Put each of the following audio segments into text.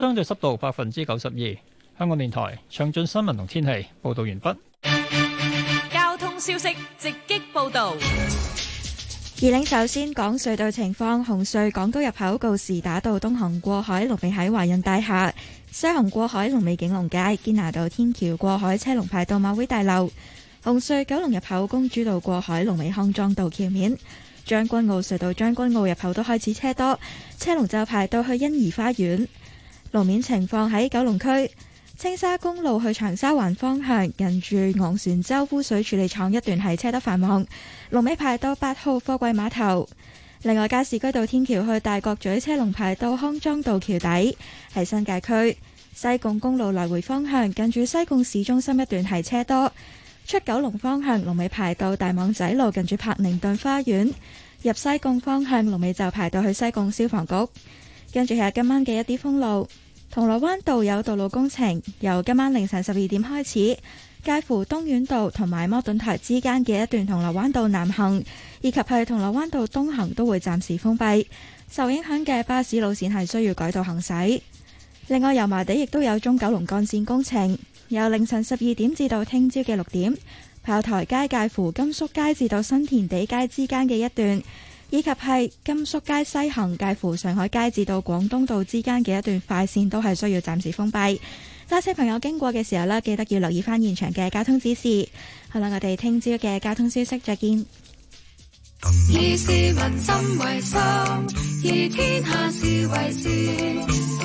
相對濕度92%。香港電台詳盡新聞同天氣報導完畢。 交通消息直擊報導。 首先講隧道情況，紅隧港島入口告士打道東行過海龍尾喺華潤大廈，西行過海龍尾景隆街，堅拿道天橋過海車龍排到馬會大樓。紅隧九龍入口公主道過海龍尾康莊道橋面，將軍澳隧道將軍澳入口都開始車多，車龍就排到去欣怡花園。路面情況喺九龍區青沙公路去長沙灣方向，近住昂船洲污水處理廠一段係車得繁忙，龍尾排到8號貨櫃碼頭。另外，加士居道天橋去大角咀車龍排到康莊道橋底。喺新界區西貢公路來回方向，近住西貢市中心一段係車多，出九龍方向龍尾排到大網仔路近住柏寧頓花園，入西貢方向龍尾就排到去西貢消防局。跟住係今晚嘅一啲封路，銅鑼灣道有道路工程，由今晚凌晨12點開始，介乎東院道同埋摩頓台之間嘅一段銅鑼灣道南行，以及係銅鑼灣道東行都會暫時封閉，受影響嘅巴士路線係需要改道行駛。另外，油麻地亦都有中九龍幹線工程，由凌晨12點至到聽朝嘅6點，炮台街介乎甘肅街至到新填地街之間嘅一段，以及係甘肅街西行介乎上海街至到廣東道之間嘅一段快線都係需要暫時封閉。揸車朋友經過嘅時候呢，記得要留意翻現場嘅交通指示。好啦，我哋聽朝嘅交通消息再見。 以市民心為心，以天下事為事。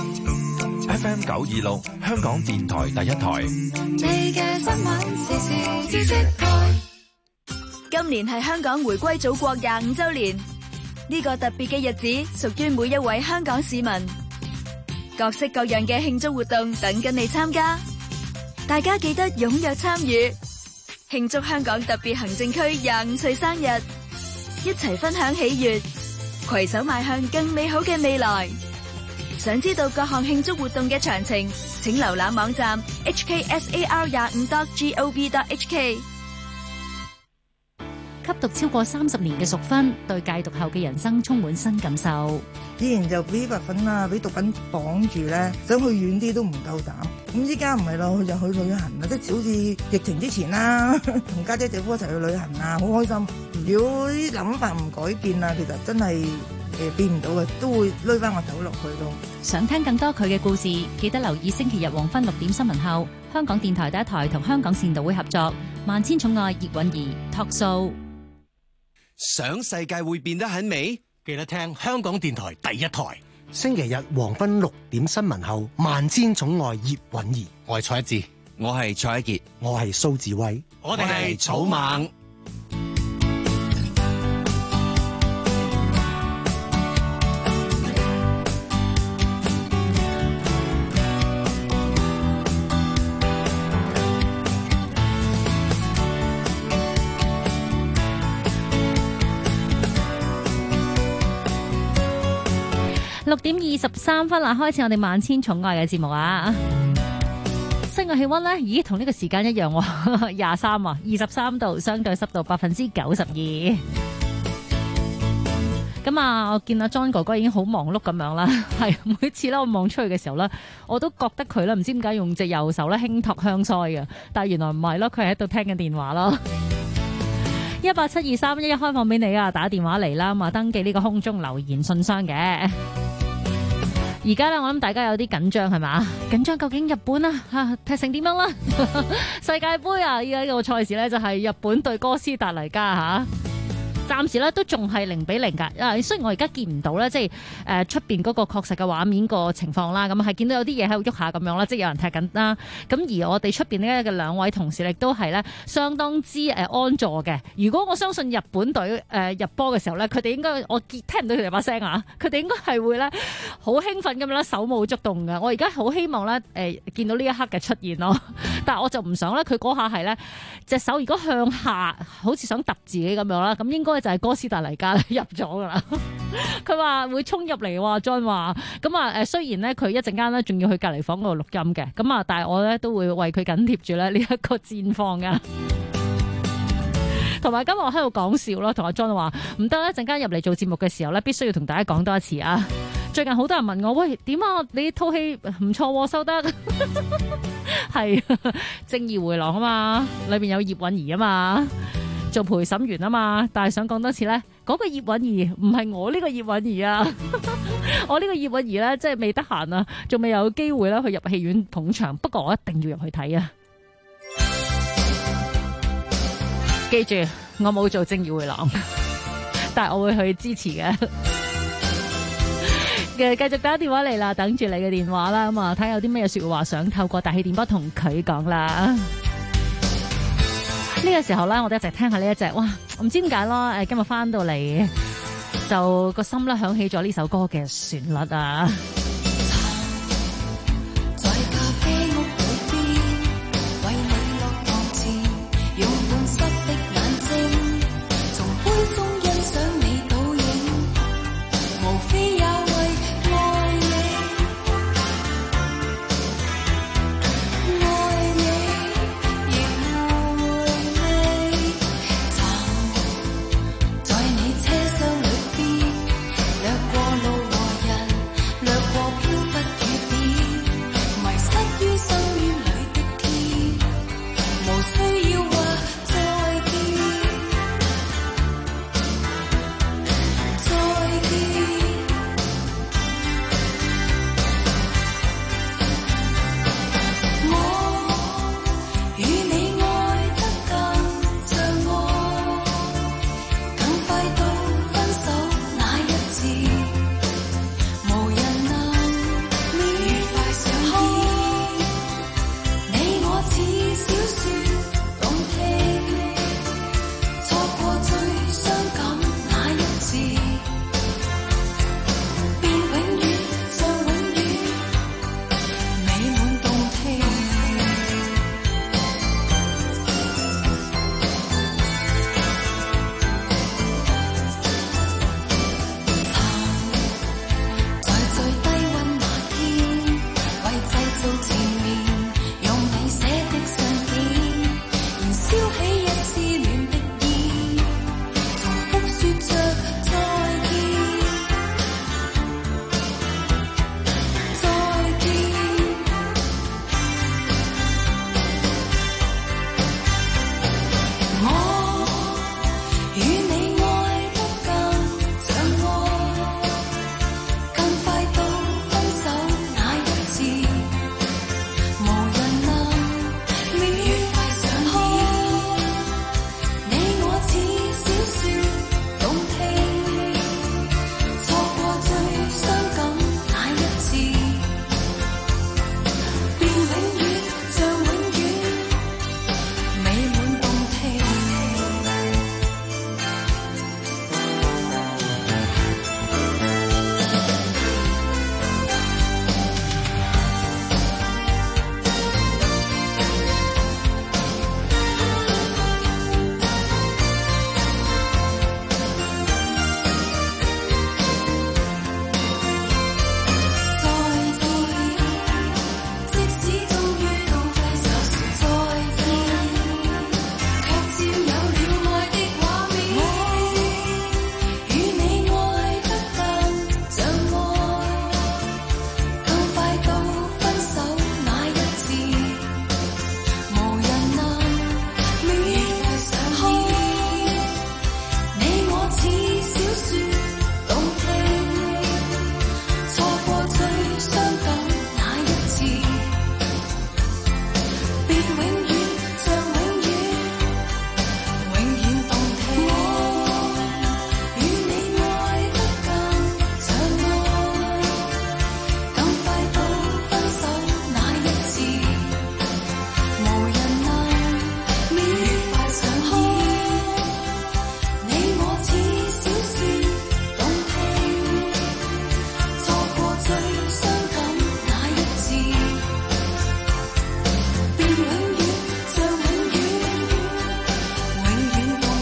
FM 926香港電台第一台。 你嘅新聞時事知識台。 今年係香港回歸祖國25週年，呢個特別嘅日子屬於每一位香港市民。各式各樣嘅慶祝活動等緊你參加，大家記得踴躍參與，慶祝香港特別行政區25歲生日，一齊分享喜悅，攜手邁向更美好嘅未來。想知道各項慶祝活動嘅詳情，請瀏覽網站 hksar25.gov.hk。 吸毒超過30年嘅淑芬，對戒毒後嘅人生充滿新感受。 以前就俾白粉啊，俾毒品綁住咧，想去遠啲都唔夠膽。咁依家唔係咯，佢就去旅行啦，即係好似疫情之前啦，同家姐姐夫一齊去旅行啊，好開心。如果啲諗法唔改變啊，其實真係變唔到嘅，都會攆翻個頭落去咯。 想聽更多佢嘅故事，記得留意星期日黃昏6點新聞後，香港電台第一台同香港善導會合作《萬千寵愛葉韻儀》Talk Show。 想世界會變得很美，記得聽香港電台第一台。 星期日黃昏6點新聞後，萬千寵愛葉韻儀。 我係蔡一智，我係蔡一傑， 我係蘇志威， 我哋係草蜢。 6點23分啦，開始我哋萬千寵愛嘅節目啊！室外氣溫呢，咦，同呢個時間一樣喎，23啊，23度，相對濕度92%。咁啊，我見阿 John 哥哥已經好忙碌咁樣啦，係每次咧我望出去嘅時候咧，我都覺得佢咧唔知點解用隻右手咧輕托香腮嘅，但係原來唔係咯，佢係喺度聽緊電話咯。1872311開放俾你啊，打電話嚟啦，咁啊登記呢個空中留言信箱嘅。而家咧，我諗大家有啲緊張係嘛？緊張究竟日本啊踢成點樣啦？世界盃啊，依家呢個賽事咧就係日本對哥斯達黎加嚇。暫時咧都仲係0-0㗎，雖然我而家見唔到咧，即係出邊嗰個確實嘅畫面個情況啦，咁係見到有啲嘢喺度喐下咁樣啦，即係有人踢緊啦。咁而我哋出邊呢嘅兩位同事亦都係咧相當之安坐嘅。如果我相信日本隊入波嘅時候咧，佢哋應該我聽唔到佢哋把聲啊，佢哋應該係會咧好興奮咁樣咧手舞足動嘅。我而家好希望咧見到呢一刻嘅出現咯，但係我就唔想咧佢嗰下係咧隻手如果向下，好似想揼自己咁樣啦，咁應該就係哥斯達黎加入咗噶啦，佢話會衝入嚟喎，John 話咁啊雖然咧佢一陣間咧仲要去隔離房嗰度錄音嘅，咁啊但係我咧都會為佢緊貼住咧呢一個戰況噶。同埋今日我喺度講笑咯，同阿 John 話唔得咧，陣間入嚟做節目嘅時候咧，必須要同大家講多一次啊！ 最近好多人問我，喂，點啊？你套戲唔錯，收得係正義回廊啊嘛，裏邊有葉韻儀啊嘛，做陪審員啊嘛，但係想講多次咧，嗰個葉韻儀唔係我呢個葉韻儀啊，我呢個葉韻儀咧，即係未得閒啊，仲未有機會啦去入戲院捧場，不過我一定要入去睇啊！記住，我冇做正義回廊，但係我會去支持嘅。繼續打電話嚟啦，等住你嘅電話啦，咁啊睇下有啲咩說話想透過大氣電波同佢講啦。呢個時候咧，我哋一齊聽下呢一隻，哇，唔知點解咯，今日翻到嚟就個心咧響起咗呢首歌嘅旋律啊。 在咖啡屋裏邊，為你落堂前，用半濕的眼睛，從杯中欣賞你倒影，無非也為愛你，愛你亦回味。曾在你車廂裏邊，掠過路和人，掠過飄忽雨點，迷失於深淵裏的天，無需要話再見，再見。我與你愛得更像我，更快到分手那一次，無人能愉快相見。你我似小說動聽，錯過最傷感那一次，便永遠像永遠，美滿動聽。在最低溫那天，為製造纏綿，用你寫的信件，燃燒起一絲暖的煙，重複說着再見，再見。我與你愛得更像我，更快到分手那一次，無人能愉快相見。你我似小說動聽，錯過最傷感那一次，便永遠像永遠，美滿動聽。再見，即使終於到揮手說再見，卻佔有了愛的畫面。我與你愛得更像我，更快到分手那一次，無人能愉快相見。你我似小說動聽，錯過最傷感那一次，便永遠像永遠，永遠動聽。我與你愛得更像我，更快到分手那一次，無人能愉快相見。你我似小說動聽，錯過最傷感那一次，便永遠像永遠，永遠動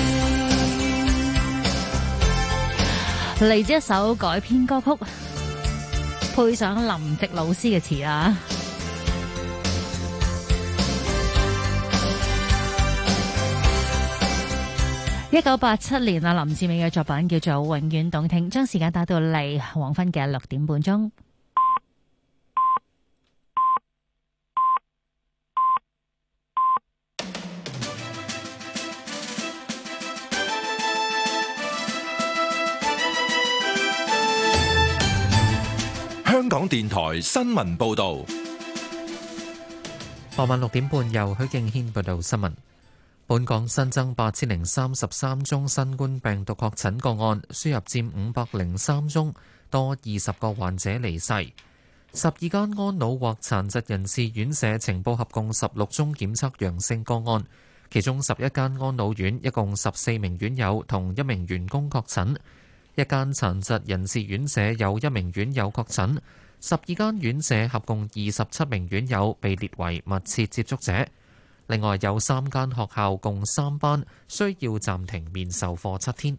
聽。 嚟自一首改編歌曲，配上林夕老師嘅詞啊！ 1987年啊，林志美嘅作品叫做《永遠動聽》，將時間打到嚟黃昏嘅6點半鐘。 香港電台新聞報導， 傍晚6點半由許敬軒報道新聞。本港新增8033宗新冠病毒確診個案，輸入佔503宗，多20個患者離世。12間安老或殘疾人士院舍呈報合共16宗檢測陽性個案，其中11間安老院一共14名院友同1名員工確診。一間殘疾人士院舍有1名院友確診，12間院舍合共27名院友被列為密切接觸者。另外有3間學校共3班需要暫停面授課7天。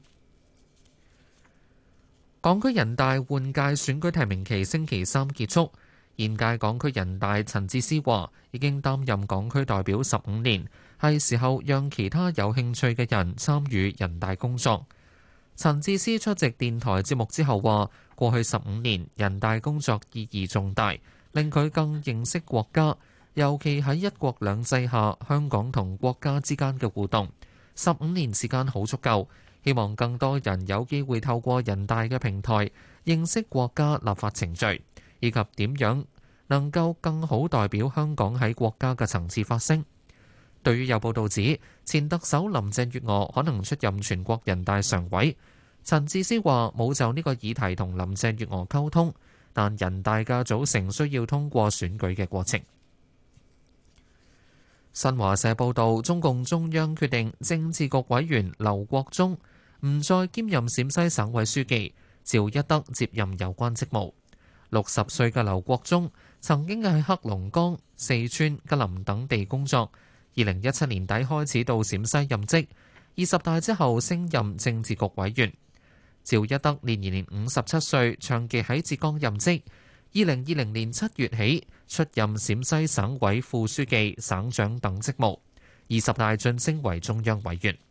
港區人大換屆選舉提名期星期三結束，現屆港區人大陳智思話已經擔任港區代表15年，係時候讓其他有興趣嘅人參與人大工作。陳智思出席電台節目之後話，過去15年人大工作意義重大，令佢更認識國家，尤其喺一國兩制下香港同國家之間嘅互動。15年時間好足夠，希望更多人有機會透過人大嘅平台認識國家立法程序，以及點樣能夠更好代表香港喺國家嘅層次發聲。對於有報道指前特首林鄭月娥可能出任全國人大常委，陳智思話冇就呢個議題同林鄭月娥溝通，但人大嘅組成需要通過選舉嘅過程。新華社報道，中共中央決定政治局委員劉國中唔再兼任陝西省委書記，趙一德接任有關職務。60歲嘅劉國中曾經喺黑龍江、四川、吉林等地工作。2017年底開始到陝西任職，20大之後升任政治局委員。趙一德年57歲，長期喺浙江任職。2020年7月起出任陝西省委副書記、省長等職務。20大晉升為中央委員。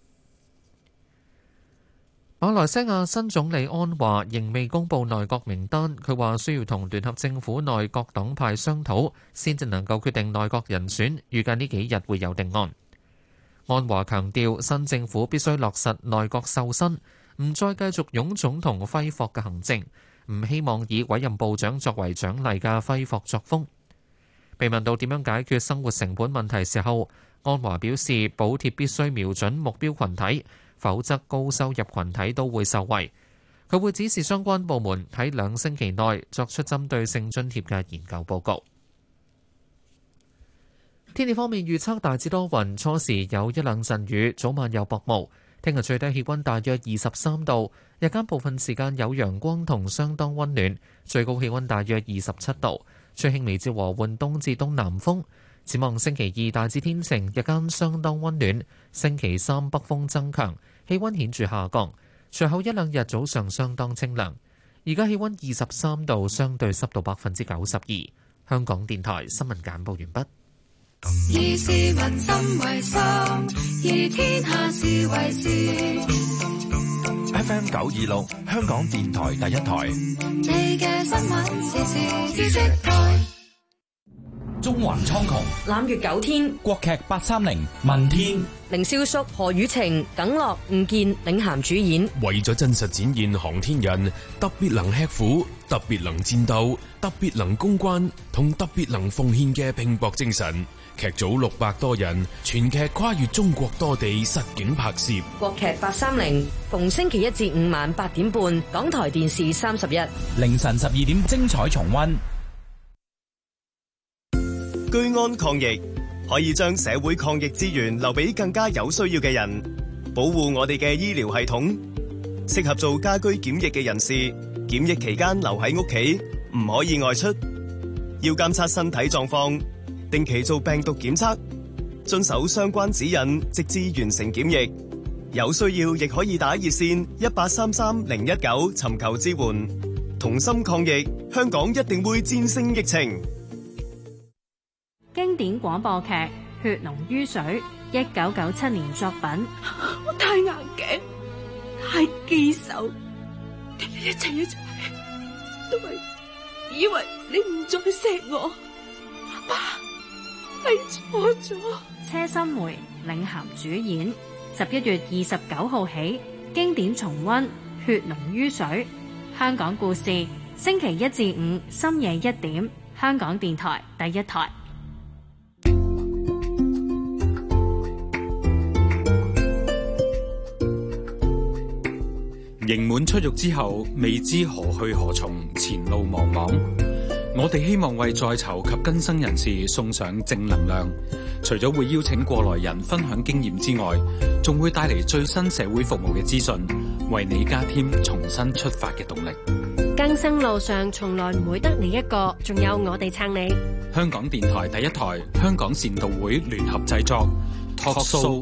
馬來西亞新總理安華仍未公布內閣名單，佢話需要同聯合政府內各黨派商討，先至能夠決定內閣人選，預計呢幾日會有定案。安華強調，新政府必須落實內閣瘦身，唔再繼續臃腫同揮霍嘅行政，唔希望以委任部長作為獎勵嘅揮霍作風。被問到點樣解決生活成本問題時候，安華表示補貼必須瞄準目標群體，否則高收入群體都會受惠。佢會指示相關部門喺2星期內作出針對性津貼嘅研究報告。天氣方面預測大致多雲，初時有一兩陣雨，早晚有薄霧。聽日最低氣溫大約23度，日間部分時間有陽光同相當溫暖，最高氣溫大約27度，吹輕微至和緩東至東南風。展望星期2大致天晴，日間相當溫暖。星期3北風增強，氣溫顯著下降。隨後一兩日早上相當清涼。而家氣溫23度，相對濕度92%。香港電台新聞簡報完畢。 以市民心為心，以天下事為事。 FM 926，香港電台第一台。 你嘅新聞時事知識台。 中環蒼穹， 攬月9天， 國劇830，問天， 凌瀟肅、何雨晴、耿樂、吳健領銜主演。 為咗真實展現航天人特別能吃苦、特別能戰鬥、特別能攻關同特別能奉獻嘅拼搏精神，劇組600多人，全劇跨越中國多地實景拍攝。 國劇830，逢星期1至5晚8點半，港台電視31， 凌晨12點精彩重溫。 居安抗疫，可以將社會抗疫資源留俾更加有需要嘅人，保護我哋嘅醫療系統。適合做家居檢疫嘅人士，檢疫期間留喺屋企，唔可以外出。要監測身體狀況，定期做病毒檢測，遵守相關指引，直至完成檢疫。有需要亦可以打熱線1833-019尋求支援。同心抗疫，香港一定會戰勝疫情。 經典廣播劇《 血濃於水》，1997年作品。 我太硬頸，太記仇，一切都係以為你唔再錫我，阿爸係錯咗。 車心梅領銜主演，11月29號起經典重溫《血濃於水》。香港故事，星期一至五深夜1點，香港電台第一台。 刑滿出獄之後，未知何去何從，前路茫茫。我哋希望為在囚及更生人士送上正能量。除咗會邀請過來人分享經驗之外，仲會帶嚟最新社會服務嘅資訊，為你加添重新出發嘅動力。 更生路上從來唔會得你一個，仲有我哋撐你。 香港電台第一台，香港善導會聯合製作 Talk Show。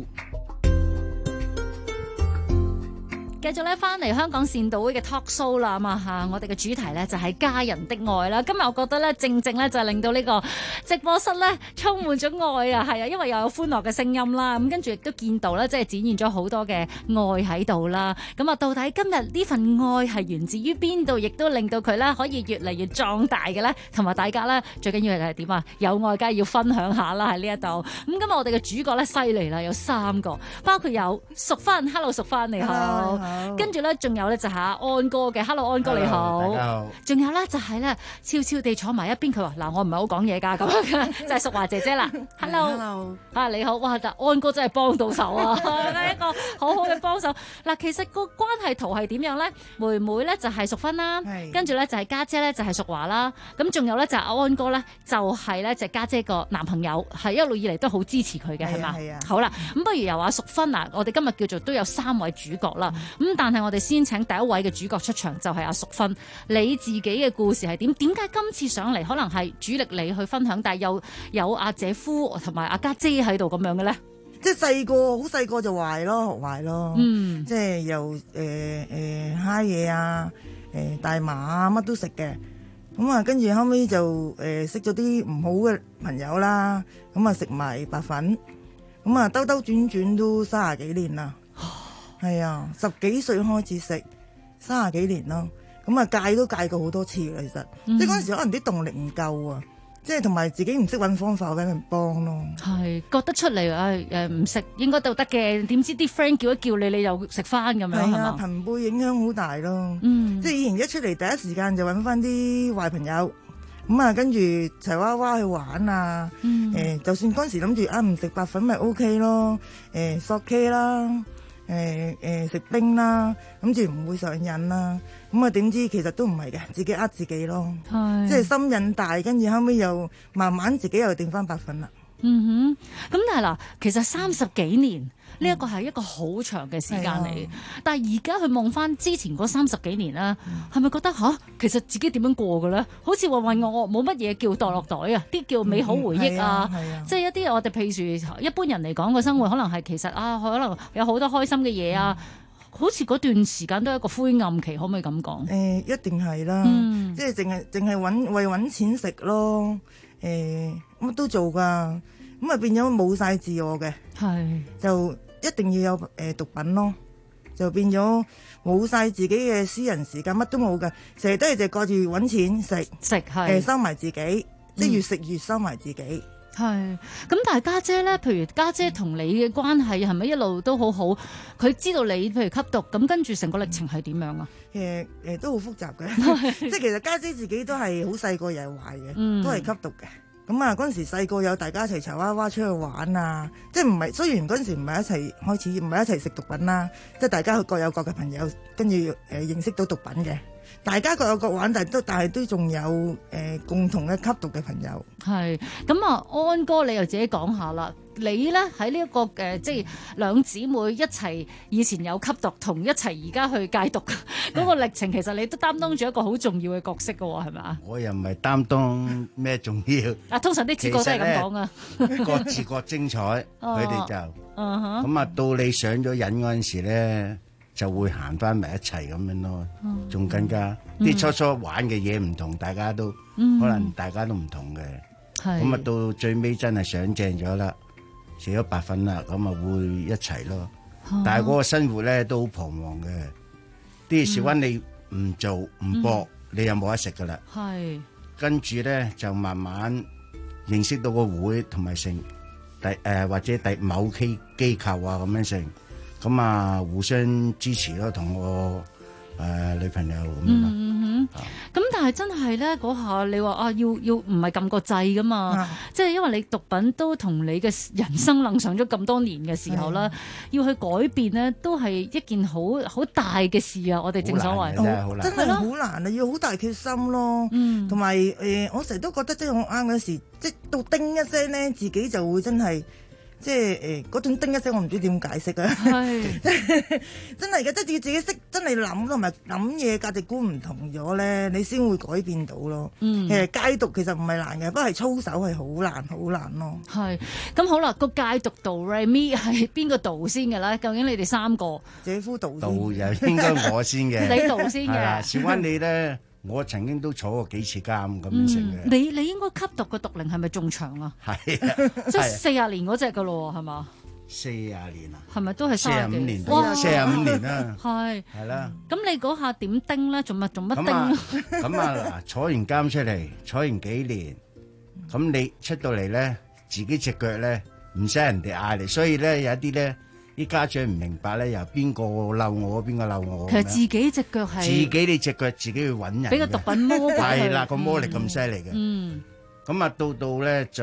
繼續咧翻嚟香港善導會嘅 talk show 啦嘛嚇，我哋嘅主題咧就係家人的愛啦。今日我覺得咧正咧就係令到呢個直播室咧充滿咗愛啊，係啊，因為又有歡樂嘅聲音啦，咁跟住亦都見到咧即係展現咗好多嘅愛喺度啦。咁啊，到底今日呢份愛係源自於邊度，亦都令到佢咧可以越嚟越壯大嘅咧？同埋大家咧最緊要係點啊？有愛梗係要分享下啦喺呢一度。咁今日我哋嘅主角咧犀利啦，有3個，包括有淑芬 ，Hello 淑芬你好。跟住咧，仲有咧就係安哥嘅 ，Hello 安哥你好，大家好。仲有咧就係咧悄悄地坐埋一邊，佢話嗱我唔係好講嘢㗎咁樣，就係淑華姐姐啦 ，Hello， 啊你好，哇！但安哥真係幫到手啊，一個好好嘅幫手。嗱，其實個關係圖係點樣咧？妹妹咧就係淑芬啦，跟住咧就係家姐咧就係淑華啦，咁仲有咧就係安哥咧就係咧就家姐個男朋友，係一路以嚟都好支持佢嘅係嘛？好啦，咁不如由阿淑芬啊，我哋今日叫做都有3位主角啦，咁但係我哋先請第一位嘅主角出場，就係阿淑芬。你自己嘅故事係點？點解今次上嚟可能係主力你去分享，但係又有阿姐夫同埋阿家姐喺度咁樣嘅咧？ 即係細個，好細個就壞咯，學壞咯。即係又蝦嘢啊，大麻啊，乜都食嘅。咁啊，跟住後尾就識咗啲唔好嘅朋友啦。咁啊，食埋白粉。咁啊，兜兜轉轉都30幾年啦。係啊，10幾歲開始食，30幾年咯。咁啊，戒都戒過好多次啦，其實。即係嗰陣時可能啲動力唔夠啊，即係同埋自己唔識揾方法揾人幫咯。 係覺得出嚟唔食應該都得嘅，點知啲 friend 叫一叫你，你又食翻咁樣係嘛？ 朋輩影響好大咯。即係以前一出嚟第一時間就揾翻啲壞朋友，咁啊跟住齊娃娃去玩啊。就算嗰陣時諗住唔食白粉咪 OK 咯，索 K 啦。食冰啦，諗住唔會上癮啦，咁啊點知其實都唔係嘅，自己呃自己咯，即係心癮大，跟住後尾又慢慢自己又定翻白粉啦。 咁但係嗱，其實30幾年呢一個係一個好長嘅時間嚟，但係而家去望翻之前嗰30幾年啦，係咪覺得其實自己點樣過嘅咧？好似渾渾噩噩冇乜嘢叫墮落袋啊，啲叫美好回憶啊，即係一啲我哋譬如一般人嚟講嘅生活，可能係其實可能有好多開心嘅嘢啊，好似嗰段時間都係一個灰暗期，可唔可以咁講？ 一定係啦，即係淨係為揾錢食咯，乜都做噶，咁啊變咗冇晒自我嘅，就一定要有毒品咯，就變咗冇晒自己嘅私人時間，乜都冇噶，成日都係就掛住揾錢食，收埋自己，即係越食越收埋自己。 係，咁但係家姐咧，譬如家姐同你嘅關係係咪一路都好好？佢知道你譬如吸毒，咁跟住成個歷程係點樣啊？ 都好複雜嘅，即係其實家姐自己都係好細個又係壞嘅，都係吸毒嘅。咁啊，嗰陣時細個有大家一齊齊娃娃出去玩啊，即係唔係雖然嗰陣時唔係一齊開始，唔係一齊食毒品啦，即係大家各有各嘅朋友，跟住認識到毒品嘅。大家各有各玩，但係都仲有共同嘅吸毒嘅朋友。係咁啊，安哥你又自己講下啦。你咧喺呢一個即係兩姊妹一齊以前有吸毒，同一齊而家去戒毒嗰個歷程，其實你都擔當住一個好重要嘅角色㗎喎，係咪啊？ 我又唔係擔當咩重要。 通常啲主角都係咁講啊。 各自各精彩，佢哋就咁啊。到你上咗癮嗰陣時咧，就會行翻埋一齊咁樣咯，仲更加啲初初玩嘅嘢唔同，大家都可能大家都唔同嘅，咁啊到最尾真係上正咗啦， 食咗白粉啦，咁啊會一齊咯。但係嗰個生活咧都好彷徨嘅，啲小溫你唔做唔搏，你又冇得食噶啦。 係跟住咧就慢慢認識到個會同埋成或者某機構啊咁樣成，咁啊互相支持咯，同我女朋友咁樣咯。 咁但係真係咧嗰下你話啊要唔係撳個掣噶嘛，即係因為你毒品都同你嘅人生楞上咗咁多年嘅時候啦，要去改變咧都係一件好大嘅事啊！我哋正所謂真係好難啊，要好大決心咯。同埋我成日都覺得即係我啱嗰時，即係到叮一聲咧，自己就會真係。即係嗰種叮一聲，我唔知點解釋啊！係真係嘅，即係自己識真係諗同埋諗嘢價值觀唔同咗咧，你先會改變到咯。其實戒毒其實唔係難嘅，不過係操守係好難咯。係咁好啦，個戒毒度 Remy 係邊個導先嘅咧？究竟你哋三個姐夫導又應該我先嘅， 你導先嘅。 小溫你咧？我曾經都坐過幾次監咁樣成嘅。 你應該吸毒嘅毒齡係咪仲長啊？ 係即係40年嗰隻噶咯，係嘛 ？40年啊？ 係咪都係 45年？45年啦。係啦。 咁你嗰下點叮咧？做乜叮？ 咁啊嗱，坐完監出嚟，坐完幾年，咁你出到嚟咧，自己隻腳咧唔使人哋嗌你，所以咧有一啲咧。啲家長唔明白咧，又邊個嬲我，邊個嬲我？ 其實自己隻腳係自己你隻腳自己去揾人， 俾個毒品魔過去。 係啦，個魔力咁犀利嘅。咁啊，到咧就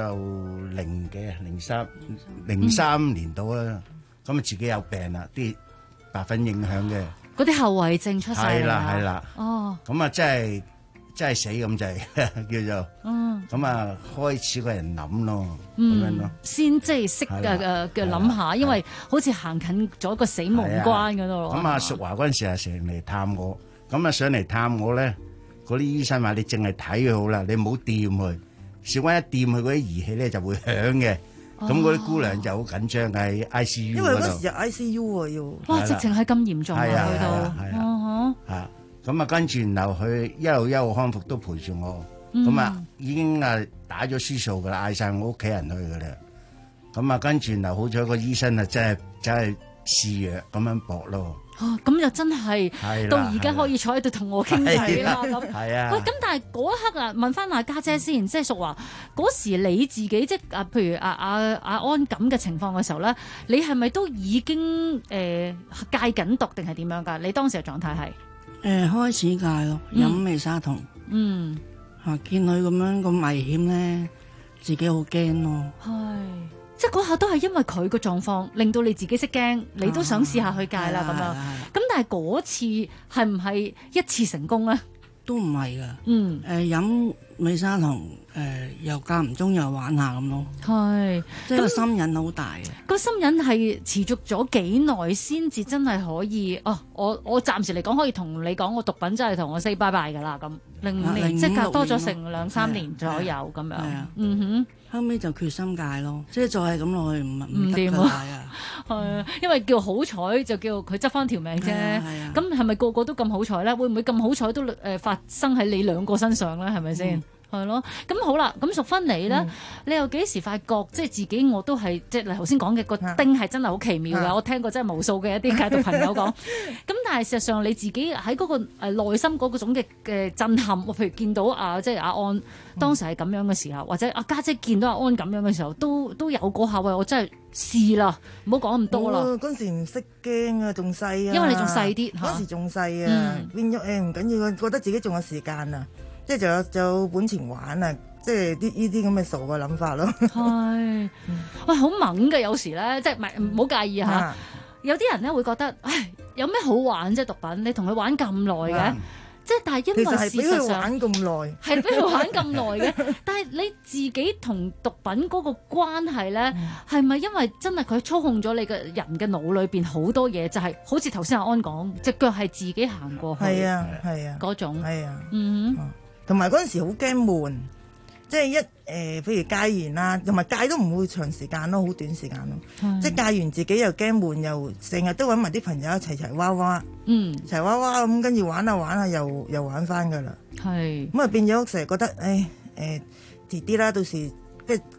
03年度啦，咁啊自己有病啦，啲白粉影響嘅。 嗰啲後遺症出晒嚟啦。 係啦。哦。咁啊，真係死咁滯叫做。咁啊，開始個人諗咯，咁樣咯， 先即係識嘅諗下，因為好似行近咗個死亡關嗰度咯。 咁啊，淑華嗰陣時啊，成日嚟探我，咁啊上嚟探我咧，嗰啲醫生話你淨係睇佢好啦，你唔好掂佢。小溫一掂佢嗰啲儀器咧就會響嘅，咁嗰啲姑娘就好緊張喺 ICU 嗰度。因為嗰時有 ICU 啊要。 哇！直情係咁嚴重啊，去到。 咁啊跟住然後佢一路康復都陪住我。咁啊，已經打咗輸數噶啦，嗌晒我屋企人去噶啦。咁啊，跟住然後好彩個醫生啊，真係試藥咁樣搏咯。 咁就真係到而家可以坐喺度同我傾偈啦。咁係啊。 喂，咁但係嗰一刻啊，問翻阿家姐先，即係淑華嗰時你自己即係譬如阿安咁嘅情況嘅時候咧，你係咪都已經戒緊毒定係點樣㗎？你當時嘅狀態係開始戒咯，飲微砂糖。見佢咁樣咁危險咧，自己好驚咯。 係，即係嗰下都係因為佢個狀況，令到你自己識驚，你都想試下去戒啦咁樣。咁但係嗰次係唔係一次成功咧？ 都唔係噶。飲美沙酮又間唔中又玩下咁咯。 係， 即係個心癮好大嘅。 個心癮係持續咗幾耐先至真係可以？我暫時嚟講可以同你講，我毒品真係同我 say bye bye 噶啦咁。05年，即係隔多咗成2-3年左右咁樣。 後尾就決心戒咯，即係再係咁落去唔掂啊！係，因為叫好彩就叫佢執翻條命啫。咁係咪個個都咁好彩咧？會唔會咁好彩都發生喺你兩個身上咧？係咪先？係咯，咁好啦，咁淑芬你咧，你又幾時發覺即係自己我都係即係你頭先講嘅個丁係真係好奇妙嘅，我聽過真係無數嘅一啲戒毒朋友講。咁但係事實上你自己喺嗰個內心嗰種嘅震撼，譬如見到即係阿安當時係咁樣嘅時候，或者阿家姐見到阿安咁樣嘅時候，都有嗰下喂，我真係試啦，唔好講咁多啦。 嗰陣時唔識驚啊，仲細啊， 因為你仲細啲， 嗰時仲細啊，變咗唔緊要，覺得自己仲有時間啊。即係仲有本錢玩啊！即係呢啲咁嘅傻嘅諗法咯。係， 喂，好猛嘅有時咧，即係唔好介意嚇。有啲人咧會覺得，唉，有咩好玩啫？毒品你同佢玩咁耐嘅，即係但係因為事實上玩咁耐， 係俾佢玩咁耐嘅。但係你自己同毒品嗰個關係咧，係咪因為真係佢操控咗你嘅人嘅腦裏邊好多嘢？就係好似頭先阿安講，隻腳係自己行過去， 係啊嗰種， 係啊，同埋嗰陣時好驚悶，即係譬如戒完啦，同埋戒都唔會長時間咯，好短時間咯。即係戒完自己又驚悶，又成日都揾埋啲朋友一齊娃娃，齊娃娃咁，跟住玩下玩下又玩翻噶啦。係咁啊，變咗成日覺得遲啲啦，到時即係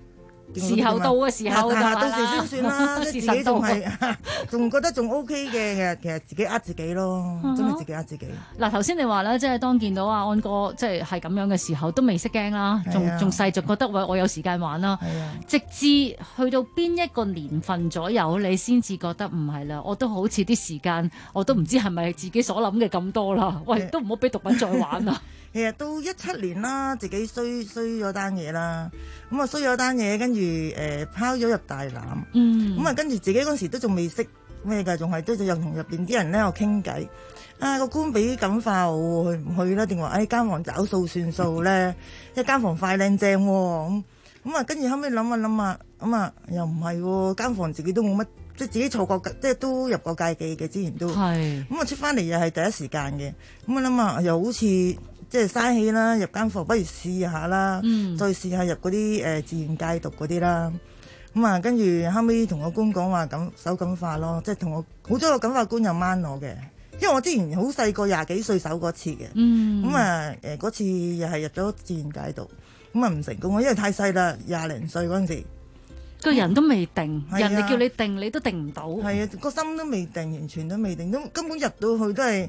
時候到嘅時候到時先算啦，即係自己仲時係仲覺得仲 OK 嘅，其實自己呃自己咯，真係自己呃自己。 嗱，頭先你話咧，即係當見到阿安哥即係咁樣嘅時候，都未識驚啦，仲細就覺得我有時間玩啦。直至去到邊一個年份左右，你先至覺得唔係啦，我都好似啲時間，我都唔知係咪自己所諗嘅咁多啦。喂，都唔好俾毒品再玩啦。 其實到17年啦，自己衰咗單嘢啦，咁啊衰咗單嘢，跟住拋咗入大欖，咁啊跟住自己嗰時都仲未識咩㗎，仲係都又同入邊啲人咧又傾偈，個官俾感化我去唔去啦？定話間房找數算數咧，一間房快靚正喎，咁啊跟住後尾諗下，咁啊又唔係喎，間房自己都冇乜，即係自己坐過，即係都入過戒記嘅，之前都，咁啊出翻嚟又係第一時間嘅，咁啊諗下又好似。即係嘥氣啦，入間房不如試下啦，再試下入嗰啲自然戒毒嗰啲啦。咁啊，跟住後尾同個官講話手感化咯，即係同我好多個感化官又掹我嘅，因為我之前好細個20幾歲手過一次嘅，咁啊嗰次又係入咗自然戒毒，咁啊唔成功，因為太細啦，20零歲嗰陣時。 個人都未定，人哋叫你定，你都定唔到。 係啊，個心都未定，完全都未定，咁根本入到去都係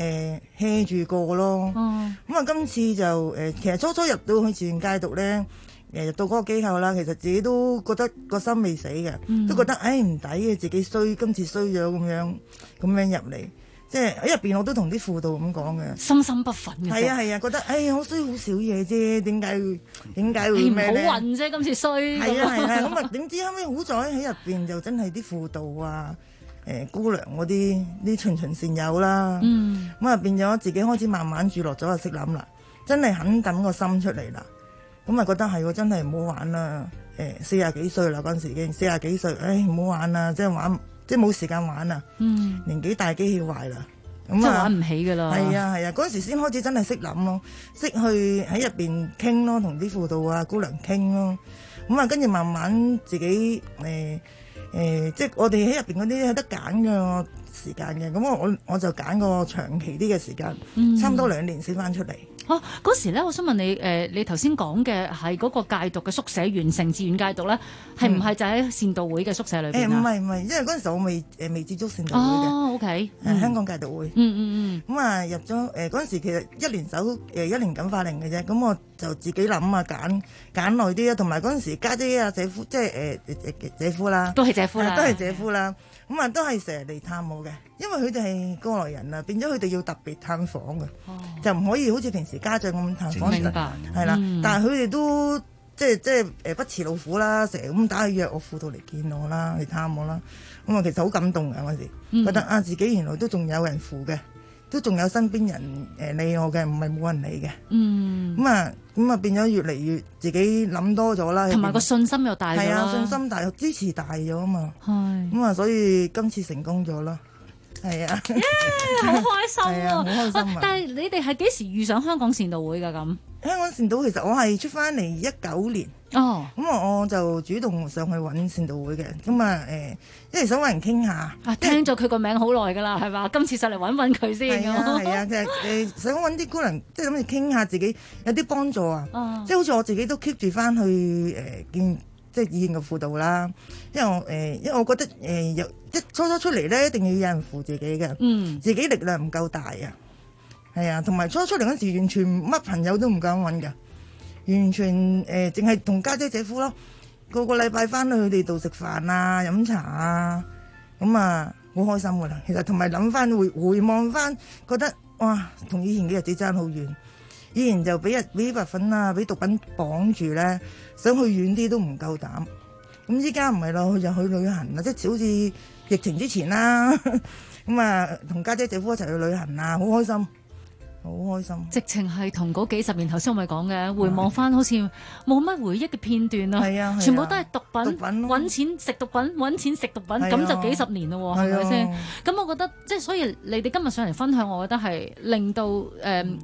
hea 住過咯。咁啊，今次就其實初入到去自然戒毒咧，入到嗰個機構啦，其實自己都覺得個心未死嘅，都覺得唔抵嘅，自己今次衰咗咁樣入嚟。即係喺入邊，我都同啲輔導咁講嘅， 心心不忿嘅。 係啊，覺得好衰好少嘢啫，點解會咩咧？ 唔好運啫，今次衰。 係啊，咁啊點知後尾好在喺入邊就真係啲輔導啊，姑娘嗰啲循善誘啦，咁啊變咗自己開始慢慢住落咗就識諗啦，真係肯抌個心出嚟啦，咁啊覺得係真係唔好玩啦，40幾歲啦嗰陣時已經40幾歲，唔好玩啦，即係玩。即係冇時間玩啊！年紀大機器壞啦，咁即係玩唔起㗎啦。 係啊，嗰陣時先開始真係識諗咯，識去喺入邊傾咯，同啲輔導啊姑娘傾咯。咁啊，跟住慢慢自己即係我哋喺入邊嗰啲有得揀嘅時間嘅。咁我就揀個長期啲嘅時間，差唔多2年先翻出嚟。 嗰時咧，我想問你你頭先講嘅係嗰個戒毒嘅宿舍完成自願戒毒咧，係唔係就喺善導會嘅宿舍裏邊啊？唔係，因為嗰陣時我未接觸善導會嘅。OK，香港戒毒會。咁啊入咗嗰陣時其實1年感化令嘅啫，咁我就自己諗啊揀耐啲啊，同埋嗰陣時家姐啊姐夫即係姐夫啦，都係姐夫啦。咁啊，都係成日嚟探我嘅，因為佢哋係過來人啊，變咗佢哋要特別探訪嘅，就唔可以好似平時家長咁探訪。明白，係啦。但係佢哋都即係不辭勞苦啦，成日咁打去約我輔導嚟見我啦，嚟探我啦。咁啊，其實好感動嘅嗰時，覺得自己原來都仲有人扶嘅，都仲有身邊人理我嘅，唔係冇人理嘅。咁啊變咗越嚟越自己諗多咗啦， 同埋個信心又大咗啦。係啊，信心大，支持大咗啊嘛。咁啊，所以今次成功咗啦。係啊， 好開心啊！ 好開心啊！ 但係你哋係幾時遇上香港善導會㗎咁？ 香港善導其實我係出翻嚟19年。咁我就主動上去揾善導會嘅，咁啊因為想揾人傾下。 聽咗佢個名好耐㗎啦，係嘛？今次上嚟揾佢先。 係啊，即係想揾啲姑娘，即係諗住傾下自己有啲幫助啊。即係好似我自己都 keep 住翻去見即係醫院嘅輔導啦。因為我覺得初出嚟咧，一定要有人扶自己嘅。自己力量唔夠大啊。係啊，同埋初出嚟嗰時完全乜朋友都唔敢揾㗎。完全淨係同家姐姐夫咯，個禮拜翻去佢哋度食飯啊、飲茶啊，咁啊好開心噶啦。其實同埋諗翻回望翻，覺得哇，同以前嘅日子爭好遠。以前就俾白粉啊、俾毒品綁住咧，想去遠啲都唔夠膽。咁依家唔係咯，就去旅行啦，即係好似疫情之前啦。咁啊，同家姐姐夫一齊去旅行啊，好開心。好開心， 直情係同嗰幾十年頭先我咪講嘅，回望翻好似冇乜回憶嘅片段啊，全部都係毒品揾錢食毒品，揾錢食毒品，咁就幾十年咯，係咪先？咁我覺得即係所以你哋今日上嚟分享，我覺得係令到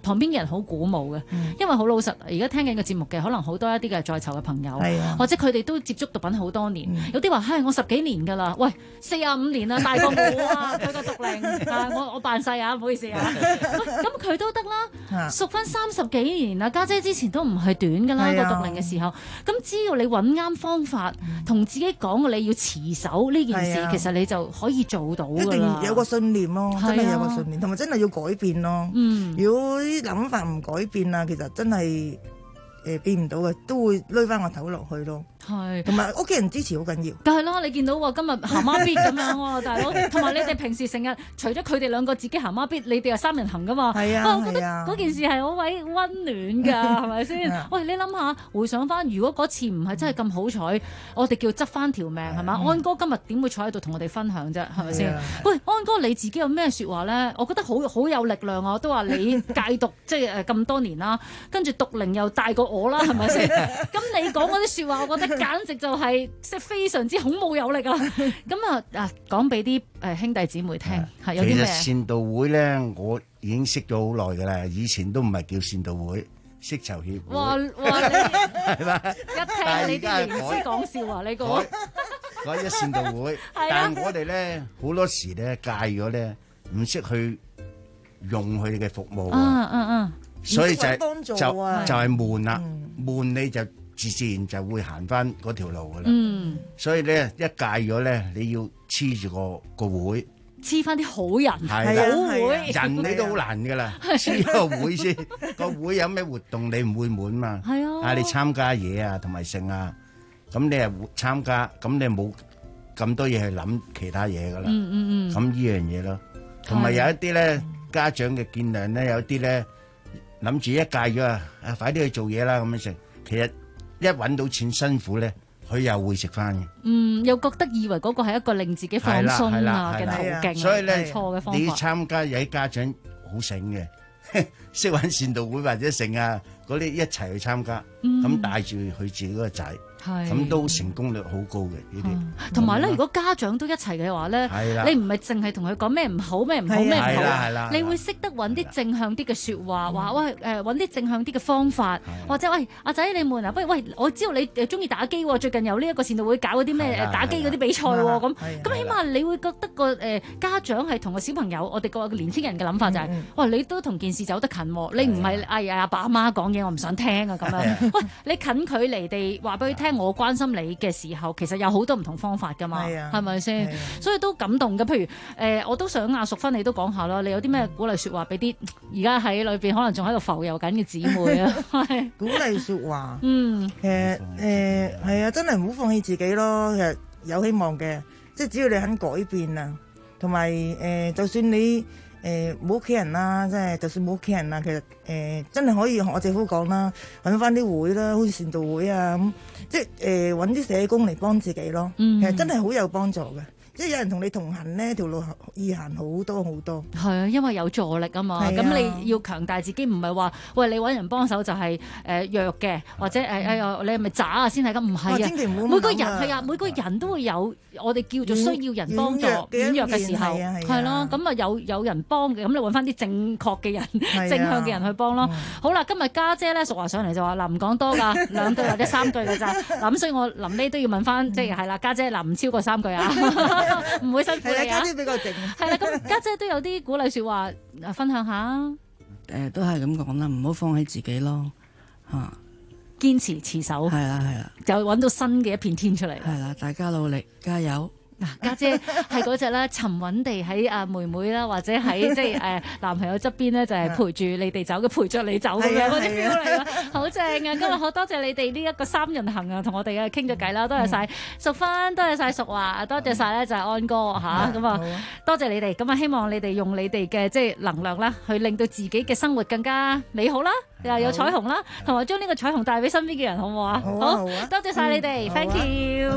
旁邊嘅人好鼓舞嘅，因為好老實，而家聽緊嘅節目嘅可能好多一啲嘅在囚嘅朋友，或者佢哋都接觸毒品好多年，有啲話我10幾年㗎啦，喂45年啦，大過我啊，佢個毒齡我扮細啊，唔好意思啊，咁佢都得啦，贖翻30幾年啦，家姐之前都唔係短㗎啦，個毒齡嘅時候，咁只要你揾啱方法，同自己講你要持守呢件事，其實你就可以做到㗎啦。一定有個信念咯，真係有個信念，同埋真係要改變咯。如果啲諗法唔改變啊，其實真係變唔到嘅，都會攆翻個頭落去咯。係，同埋屋企人支持好緊要。 但係啦，你見到今日行孖咇咁樣喎，大佬，同埋你哋平時成日除咗佢哋兩個自己行孖咇，你哋係3人行噶嘛？係啊，我覺得嗰件事係好鬼溫暖㗎，係咪先？喂，你諗下，回想翻，如果嗰次唔係真係咁好彩，我哋叫執翻條命係嘛？安哥今日點會坐喺度同我哋分享啫？係咪先？喂，安哥你自己有咩説話咧？我覺得好有力量啊！都話你戒毒即係咁多年啦，跟住毒齡又大過我啦，係咪先？咁你講嗰啲説話，我覺得簡直就係即係非常之孔武有力啊！咁講俾啲兄弟姊妹聽，係有啲咩？ 其實善道會咧，我已經識咗好耐㗎啦。以前都唔係叫善道會，釋囚協會。 哇！你係嘛？一聽你啲唔知講笑啊！你講改咗善道會，但係我哋咧好多時咧戒咗咧，唔識去用佢哋嘅服務。所以就係悶啦，悶你就自然就會行翻嗰條路噶啦。所以咧一戒咗咧，你要黐住個會， 黐翻啲好人，好會人你都好難噶啦，黐個會先。個會有咩活動你唔會滿嘛？係啊，你參加嘢啊，同埋剩啊，咁你係參加，咁你冇咁多嘢去諗其他嘢噶啦。咁呢樣嘢咯，同埋有一啲咧家長嘅見諒咧，有啲咧。諗住一戒咗快啲去做嘢啦咁樣食，其實一揾到錢辛苦咧，佢又會食翻嘅。 又覺得以為嗰個係一個令自己放鬆嘅途徑， 所以咧錯嘅方法。 你參加有啲家長好醒嘅，識揾善道會或者成啊嗰啲一齊去參加，咁帶住佢自己個仔。咁都成功率好高嘅呢啲。同埋咧，如果家長都一齊嘅話咧，你唔係淨係同佢講咩唔好咩唔好咩唔好，你會識得揾啲正向啲嘅説話，話喂揾啲正向啲嘅方法，或者喂阿仔你們啊，喂我知道你中意打機喎，最近有呢一個善道會搞嗰啲咩打機嗰啲比賽喎，咁起碼你會覺得個家長係同個小朋友，我哋個年輕人嘅諗法就係，哇你都同件事走得近喎，你唔係阿爸阿媽講嘢我唔想聽啊咁樣，喂你近距離地話俾佢聽。我關心你嘅時候，其實有好多唔同方法㗎嘛，係咪先？所以都感動嘅。譬如我都想阿淑芬你都講下啦，你有啲咩鼓勵説話俾啲而家喺裏邊可能仲喺度浮遊緊嘅姊妹啊？ 鼓勵説話，其實係啊，真係唔好放棄自己咯。其實有希望嘅，即係只要你肯改變啊，同埋就算你。冇屋企人啦，即係就算冇屋企人啦，其實真係可以學我政府講啦，揾翻啲會啦，好似善道會啊咁，即係揾啲社工嚟幫自己咯。其實真係好有幫助嘅。即係有人同你同行呢條路易行好多好多。係啊，因為有助力啊嘛。咁你要強大自己，唔係話喂你揾人幫手就係弱嘅，或者你係咪渣啊先係咁？唔係啊，每個人係啊，每個人都會有我哋叫做需要人幫助軟弱嘅時候，係咯。咁啊有人幫嘅，咁你揾翻啲正確嘅人、正向嘅人去幫咯。好啦，今日家姐咧淑華上嚟就話嗱唔講多㗎，2句或者3句㗎咋。嗱咁所以我臨尾都要問翻，即係係啦，家姐嗱唔超過3句啊。唔會辛苦你啊！家姐比較靜。係啦，咁家姐都有啲鼓勵説話分享下。 都係咁講啦，唔好放棄自己咯，嚇， 堅持持守。係啦，就揾到新嘅一片天出嚟。 係啦，大家努力，加油！ 嗱，家姐係嗰隻咧，沉穩地喺阿妹妹啦，或者喺即係男朋友側邊咧，就係陪住你哋走嘅，陪着你走咁樣嗰啲 feel 嚟啦，好正啊！今日好多謝你哋呢一個3人行啊，同我哋傾咗偈啦，多謝晒淑芬，多謝晒淑華，多謝晒咧就係安哥嚇咁啊，多謝你哋，咁啊希望你哋用你哋嘅即係能量啦，去令到自己嘅生活更加美好啦，又有彩虹啦，同埋將呢個彩虹帶俾身邊嘅人，好唔好啊？好，多謝晒你哋 ，thank you。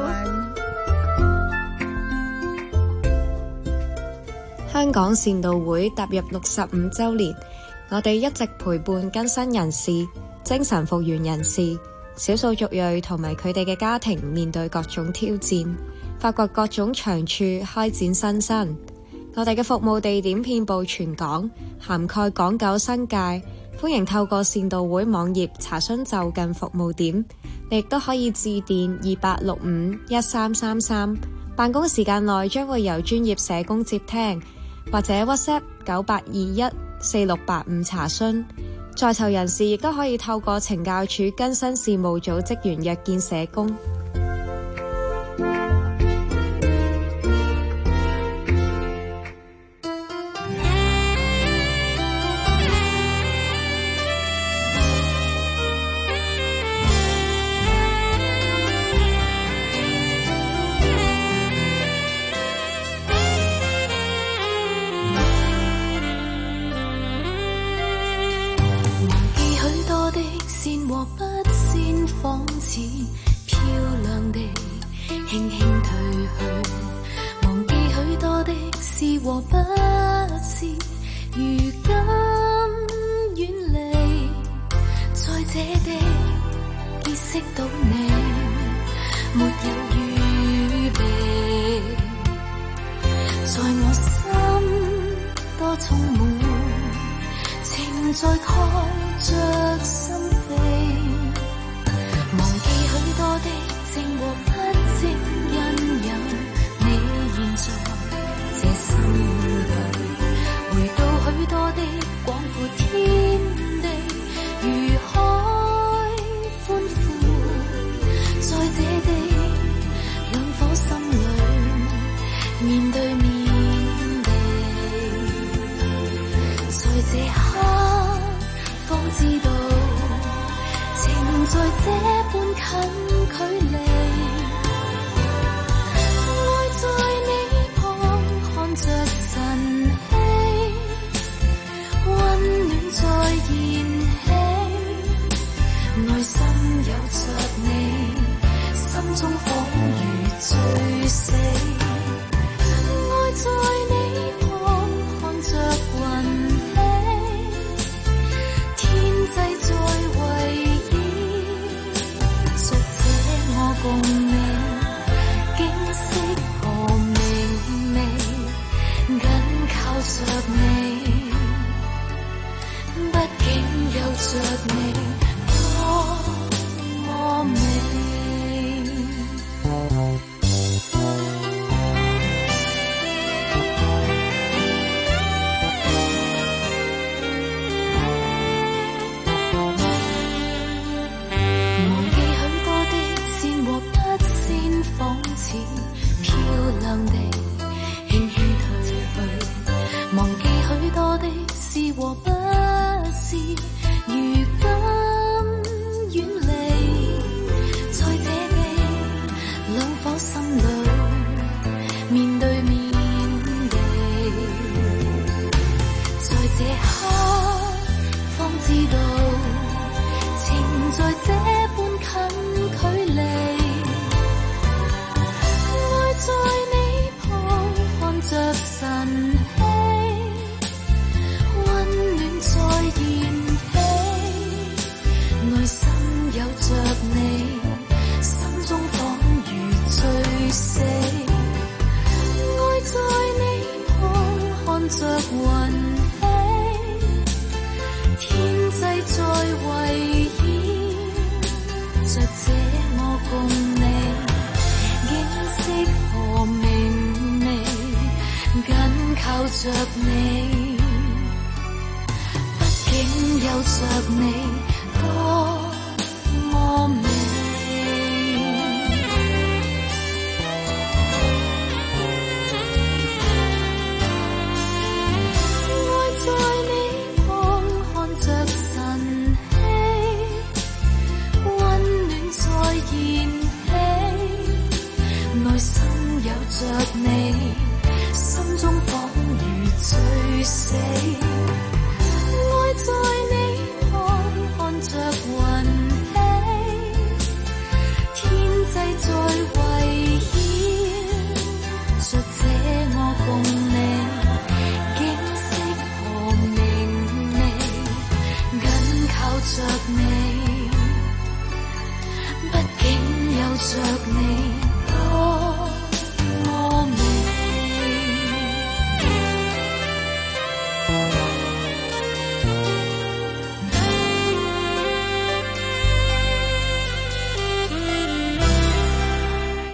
香港善道會踏入65週年，我哋一直陪伴更生人士、精神復原人士、少數族裔同埋佢哋嘅家庭面對各種挑戰，發掘各種長處，開展新生。我哋嘅服務地點遍佈全港，涵蓋港九新界， 歡迎透過善道會網頁查詢就近服務點，你亦都可以致電28651333，辦公時間內將會由專業社工接聽，或者 WhatsApp 98214685查詢。在囚人士亦都可以透過懲教署更新事務組職員約見社工。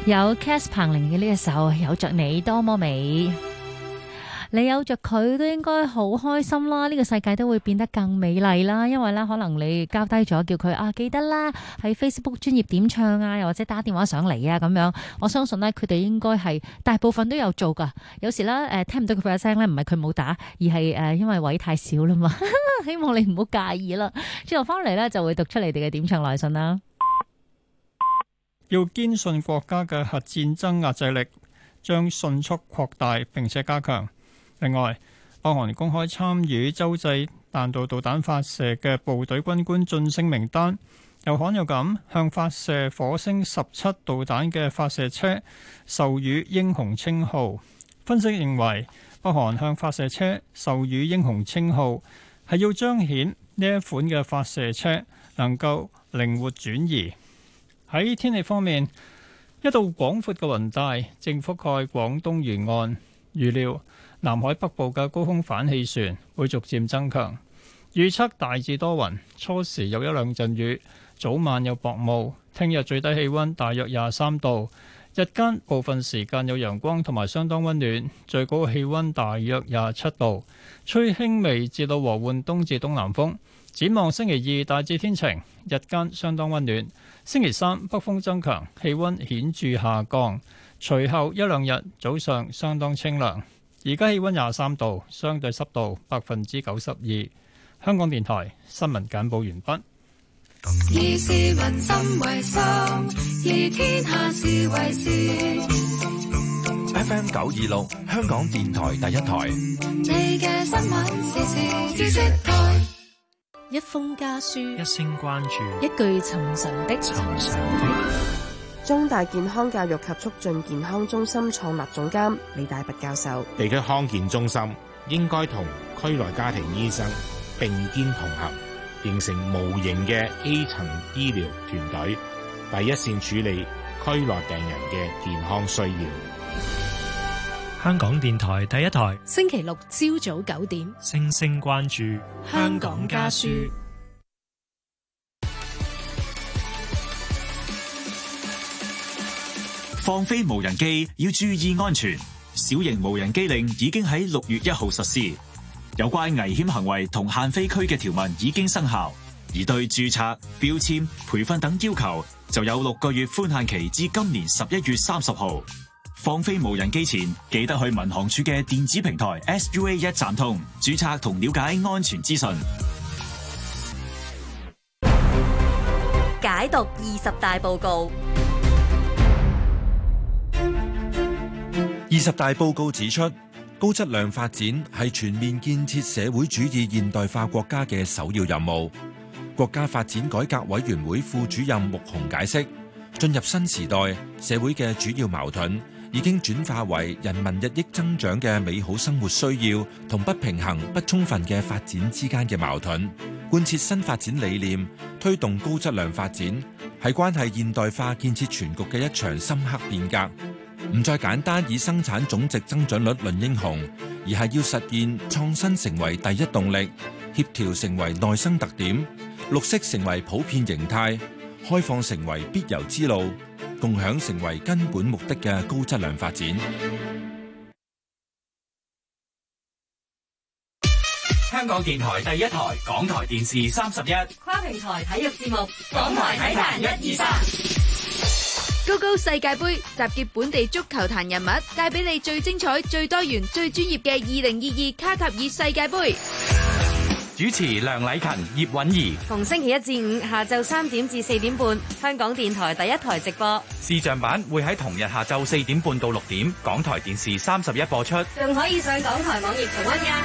有 Cass 彭羚嘅呢一首有着你多麼美，你有着佢都應該好開心啦，呢個世界都會變得更美麗啦。因為咧可能你交低咗叫佢記得啦，喺 Facebook 專頁點唱啊，又或者打電話上嚟啊咁樣，我相信咧佢哋應該係大部分都有做噶。有時咧聽唔到佢把聲咧，唔係佢冇打，而係因為位太少啦嘛。希望你唔好介意啦。之後翻嚟咧就會讀出你哋嘅點唱來信啦。 要堅信國家嘅核戰爭壓制力將迅速擴大並且加強。另外，北韓公開參與洲際彈道導彈發射嘅部隊軍官晉升名單，又罕有咁向發射火星17導彈嘅發射車授予英雄稱號。分析認為，北韓向發射車授予英雄稱號係要彰顯呢一款嘅發射車能夠靈活轉移。喺天氣方面，一道廣闊嘅雲帶正覆蓋廣東沿岸，預料南海北部嘅高空反氣旋會逐漸增強。預測大致多雲，初時有一兩陣雨，早晚有薄霧。聽日最低氣溫大約23度，日間部分時間有陽光同埋相當溫暖，最高氣溫大約27度，吹輕微至到和緩東至東南風。展望星期二大致天晴，日間相當溫暖。星期三北風增強，氣溫顯著下降。隨後一兩日早上相當清涼。而家氣溫23度，相對濕度92%。香港電台新聞簡報完畢。 以市民心為心，以天下事為事。 FM 926，香港電台第一台。 你嘅新聞時事知識台。 一封家書， 一聲關注， 一句尋常的。 中大健康教育及促進健康中心創立總監李大拔教授， 地區康健中心應該同區內家庭醫生並肩同行，形成無形嘅基層醫療團隊，第一線處理區內病人嘅健康需要。 香港電台第一台， 星期六朝早9點， 聲聲關注香港家書。 放飛無人機要注意安全，小型無人機令已經喺6月1號實施，有關危險行為同限飛區嘅條文已經生效，而對註冊、標籤、培訓等要求就有6個月寬限期至今年11月30號。放飛無人機前，記得去民航處嘅電子平台 SUA 1站通註冊同了解安全資訊。 解讀20大報告。 20大報告指出，高質量發展係全面建設社會主義現代化國家嘅首要任務。國家發展改革委員會副主任穆虹解釋，進入新時代，社會嘅主要矛盾已經轉化為人民日益增長嘅美好生活需要同不平衡不充分嘅發展之間嘅矛盾。貫徹新發展理念，推動高質量發展，係關係現代化建設全局嘅一場深刻變革。唔再簡單以生產總值增長率論英雄，而係要實現創新成為第一動力，協調成為內生特點，綠色成為普遍形態，開放成為必由之路，共享成為根本目的嘅高質量發展。 香港電台第一台，港台電視31， 跨平台體育節目，港台體壇1、2、3。 高高世界盃集結本地足球壇人物，帶俾你最精彩、最多元、最專業嘅2022卡塔爾世界盃。 主持梁禮勤、葉韻儀。 逢星期1至5下晝3點至4點半，香港電台第一台直播。 視像版會喺同日下晝4點半到6點，港台電視31播出。 仲可以上港台網頁重溫㗎。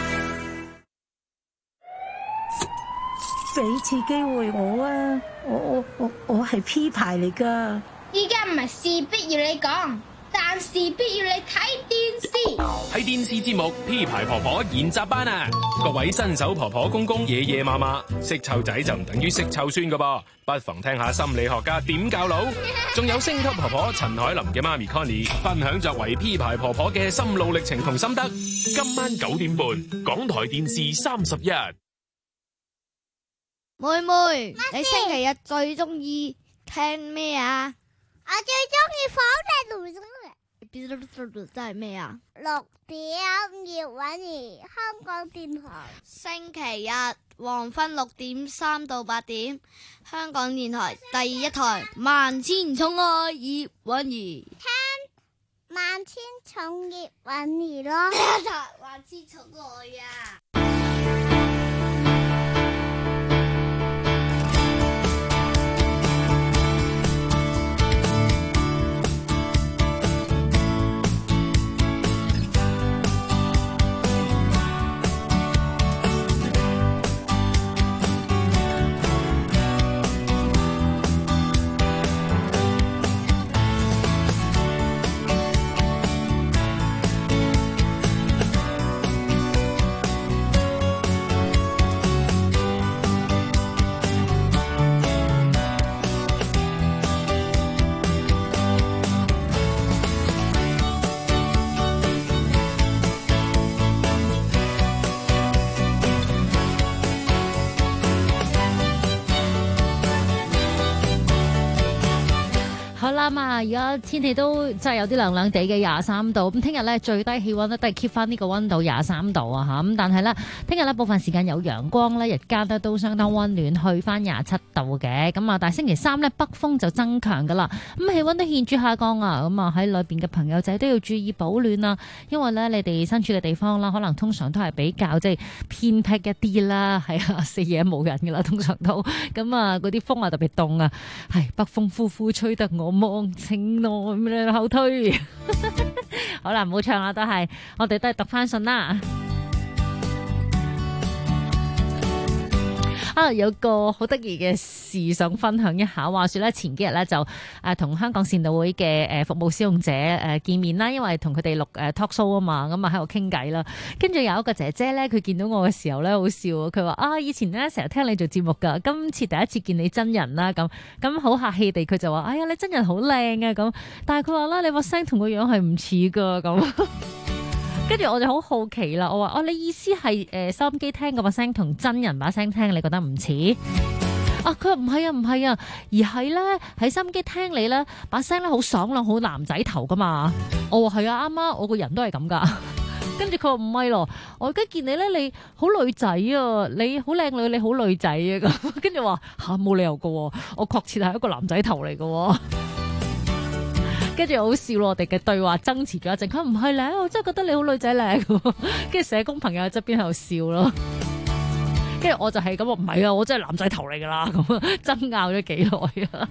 俾次機會我啊！我係 P 牌嚟㗎。 依家唔係事必要你講，但事必要你睇電視。 睇電視節目 P 牌婆婆研習班啊！各位新手婆婆公公、爺爺嫲嫲，識湊仔就唔等於識湊孫噶噃，不妨聽下心理學家點教路。仲有星級婆婆陳凱琳嘅媽咪 Connie 分享作為 P 牌婆婆嘅心路歷程同心得。今晚9點半，港台電視31。 妹妹，你星期日最中意聽咩啊？ 我最中意放你真係咩啊 ？6點葉韻儀，香港電台。 星期日黃昏6點3到8點，香港電台第一台萬千寵愛葉韻儀。 聽萬千寵葉韻儀咯， 萬千寵愛啊！ 好啦嘛，而家天氣都真係有啲涼涼地嘅23度，咁聽日咧最低氣溫咧都係 keep 翻呢個溫度23度啊嚇，咁但係咧聽日咧部分時間有陽光咧，日間咧都相當溫暖，去翻27度嘅，咁啊但係星期三咧北風就增強噶啦，咁氣溫都顯著下降啊，咁啊喺裏邊嘅朋友仔都要注意保暖啊，因為咧你哋身處嘅地方啦，可能通常都係比較即係偏僻一啲啦，係啊，四野冇人噶啦，通常都咁啊嗰啲風啊特別凍啊，係北風呼呼吹得我忘情內咁樣後推，好啦，唔好唱啦，我哋都係讀翻信啦。有個好得意嘅事想分享一下，話說咧前幾日咧就同香港善導會嘅服務使用者見面啦，因為同佢哋錄talk show 啊嘛，咁啊喺度傾偈啦。跟住有一個姐姐咧，佢見到我嘅時候咧好笑，佢話以前咧成日聽你做節目噶，今次第一次見你真人啦，咁好客氣地佢就話：哎呀，你真人好靚啊咁，但係佢話啦，你把聲同個樣係唔似噶咁。跟住我就好好奇啦，我話你意思係收音機聽嗰把聲同真人把聲聽你覺得唔似？佢話唔係啊，而係咧喺收音機聽你咧把聲咧好爽朗，好男仔頭噶嘛。我話係啊，啱啊，我個人都係咁噶。跟住佢話唔係咯，我而家見你咧，你好女仔啊，你好靚女，你好女仔啊咁。跟住話冇理由噶，我確切係一個男仔頭嚟噶。跟住好笑咯，我哋嘅對話爭持咗一陣，佢唔係咧，我真係覺得你好女仔靚。跟住社工朋友喺側邊喺度笑咯，跟住我就係咁話唔係啊，我真係男仔頭嚟噶啦，咁爭拗咗幾耐啊！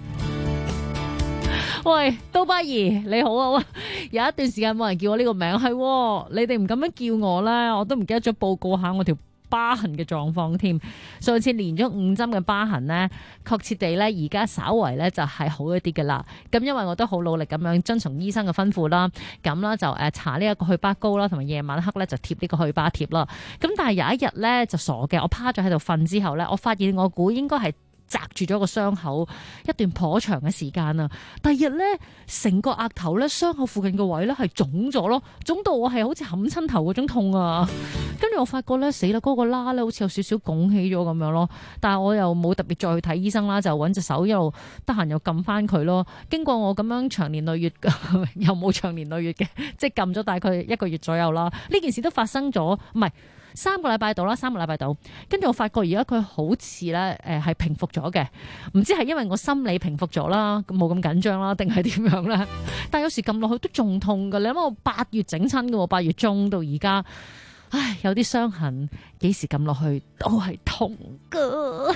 喂，刀疤兒你好啊，有一段時間冇人叫我呢個名，係你哋唔咁樣叫我咧，我都唔記得咗報告下我條疤痕嘅狀況添。上次連咗5針嘅疤痕呢，確切地呢，而家稍為呢就係好一啲噶啦。咁因為我都好努力咁樣遵從醫生嘅吩咐啦，咁啦就搽呢一個去疤膏啦，同埋夜晚黑呢就貼呢個去疤貼啦。咁但係有一日呢，就傻嘅，我趴咗喺度瞓之後呢，我發現我估應該係紮住咗個傷口一段頗長嘅時間啊！第二日咧，成個額頭咧，傷口附近嘅位咧係腫咗咯，腫到我係好似冚親頭嗰種痛啊！跟住我發覺咧，死啦，嗰個疤咧好似有少少拱起咗咁樣咯，但係我又冇特別再去睇醫生啦，就揾隻手一路得閒又撳翻佢咯。經過我咁樣長年累月又冇長年累月嘅，即係撳咗大概1個月左右啦。呢件事都發生咗，唔係3個禮拜到啦，3個禮拜到。跟住我發覺而家佢好似咧係平復咗嘅，唔知係因為我心理平復咗啦，冇咁緊張啦，定係點樣咧？但係有時撳落去都仲痛㗎。你諗我8月整親㗎喎，8月中到而家，唉，有啲傷痕，幾時撳落去都係痛㗎。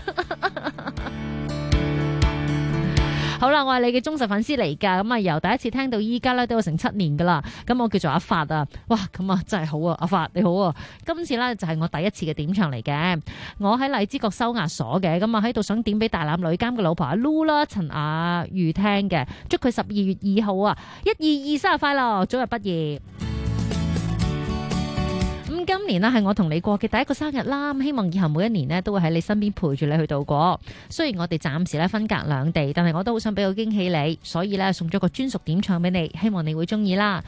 好啦，我係你嘅忠實粉絲嚟噶，咁啊由第一次聽到依家咧都有成7年噶啦。咁我叫做阿發啊，哇，咁啊真係好啊，阿發你好啊。今次咧就係我第一次嘅點唱嚟嘅，我喺荔枝角收押所嘅，咁啊喺度想點俾大欖女監嘅老婆阿 Lu 啦，陳雅瑜聽嘅，祝佢12月2號啊122生日快樂，早日畢業。今年係我同你過嘅第一個生日啦，希望以後每一年都會喺你身邊陪住你去度過。雖然我哋暫時分隔兩地，但係我都好想俾個驚喜你，所以送咗個專屬點唱俾你，希望你會中意啦。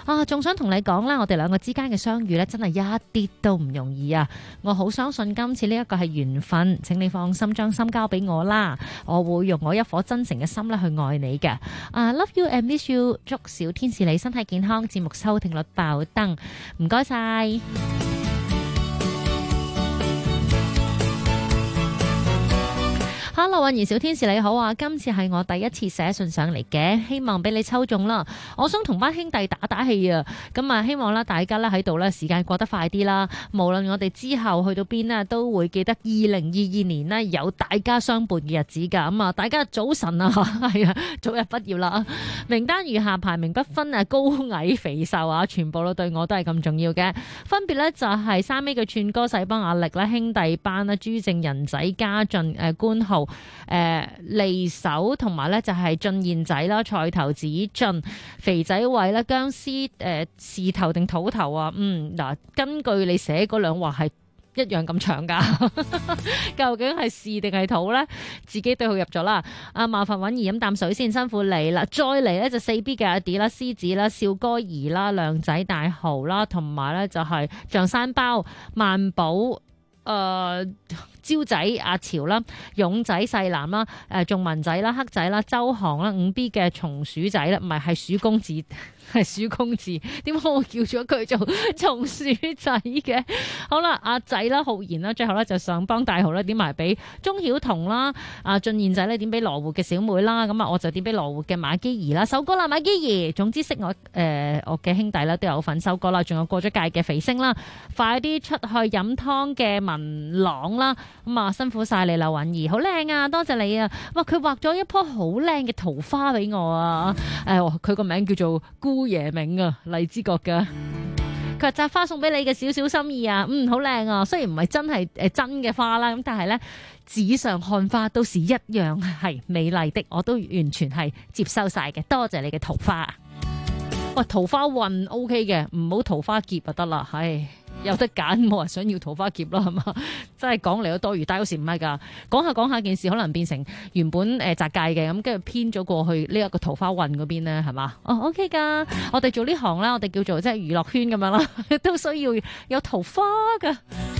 啊，仲想同你講啦，我哋兩個之間嘅相遇咧，真係一啲都唔容易啊！我好相信今次呢一個係緣分，請你放心將心交俾我啦，我會用我一顆真誠嘅心咧去愛你嘅。Love you and miss you， 祝小天使你身體健康，節目收聽率爆燈，唔該晒。Hello， 韻兒小天使你好啊！今次係我第一次寫信上嚟嘅，希望俾你抽中啦。我想同班兄弟打打氣啊！咁啊，希望啦大家咧喺度咧時間過得快啲啦。無論我哋之後去到邊咧，都會記得2022年呢有大家相伴嘅日子噶。咁啊，大家早晨啊，係啊，早日畢業啦！名單如下，排名不分啊，高矮肥瘦啊，全部都對我都係咁重要嘅。分別咧就係3尾嘅串歌細幫壓力啦，兄弟班啦，朱正人仔、家俊、官號。利手同埋咧就係俊賢仔啦，菜頭子俊、肥仔偉啦、僵屍士頭定土頭啊？嗱，根據你寫嗰兩話係一樣咁長噶，究竟係士定係土咧？自己對號入咗啦。麻煩韻兒飲啖水先，辛苦你啦。再嚟咧就4B 嘅阿 D 啦、獅子啦、少哥兒啦、靚仔大豪啦，同埋咧就係象山包、萬寶。招仔阿潮啦、勇仔細男啦、仲文仔啦、黑仔啦、周航啦、5B 嘅松鼠仔啦，唔係鼠公子，係鼠公子。點解我叫咗佢做松鼠仔嘅？好啦，阿仔啦、浩然啦，最後咧就上幫大豪咧點埋俾鍾曉彤啦、俊賢仔咧點俾羅湖嘅小妹啦，咁啊我就點俾羅湖嘅馬基兒啦，收歌啦馬基兒。總之識我嘅兄弟啦都有份收歌啦，仲有過咗界嘅肥星啦，快啲出去飲湯嘅文朗啦。咁啊，辛苦晒你啦，韻兒，好靚啊，多謝你啊！哇，佢畫咗一棵好靚嘅桃花俾我啊！佢個名叫做姑爺銘啊，荔枝角噶。佢話摘花送俾你嘅少少心意啊，好靚啊！雖然唔係真係真嘅花啦，咁但係咧紙上看花都是一樣係美麗的，我都完全係接收晒嘅。多謝你嘅桃花。哇，桃花運 OK 嘅，唔好桃花劫就得啦，唉。有得揀，冇人想要桃花劫啦，係嘛？真係講嚟都多餘，但有時唔係㗎。講下件事，可能變成原本窄界嘅，咁跟住偏咗過去呢一個桃花運嗰邊咧，係嘛？OK 㗎。我哋做呢行啦，我哋叫做即係娛樂圈咁樣啦，都需要有桃花㗎。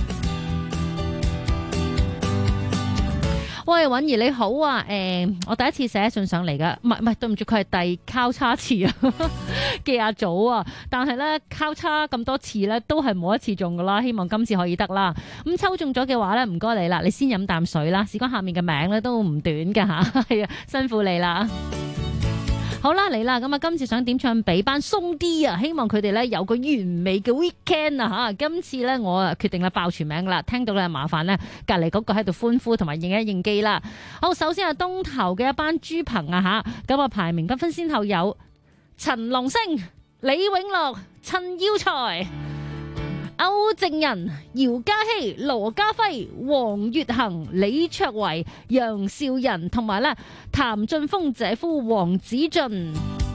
喂，韻兒你好啊，我第一次寫信上嚟噶，唔係，對唔住，佢係第交叉次啊，記阿祖啊，但係咧交叉咁多次咧，都係冇一次中噶啦，希望今次可以得啦。咁抽中咗嘅話咧，唔該你啦，你先飲啖水啦，事關下面嘅名咧都唔短噶吓，係啊，辛苦你啦。好啦，嚟啦！咁啊，今次想點唱俾班鬆啲啊，希望佢哋咧有個完美嘅 weekend 啊吓！今次咧我啊決定啦爆全名啦，聽到咧麻煩咧隔籬嗰個喺度歡呼同埋應一應機啦。好，首先係東頭嘅一班豬朋啊吓，咁啊排名不分先後有陳龍星、李永樂、陳耀才、歐正仁、姚嘉熙、羅家輝、黃月恒、李卓維、楊少仁同埋咧譚俊峰姐夫黃子俊。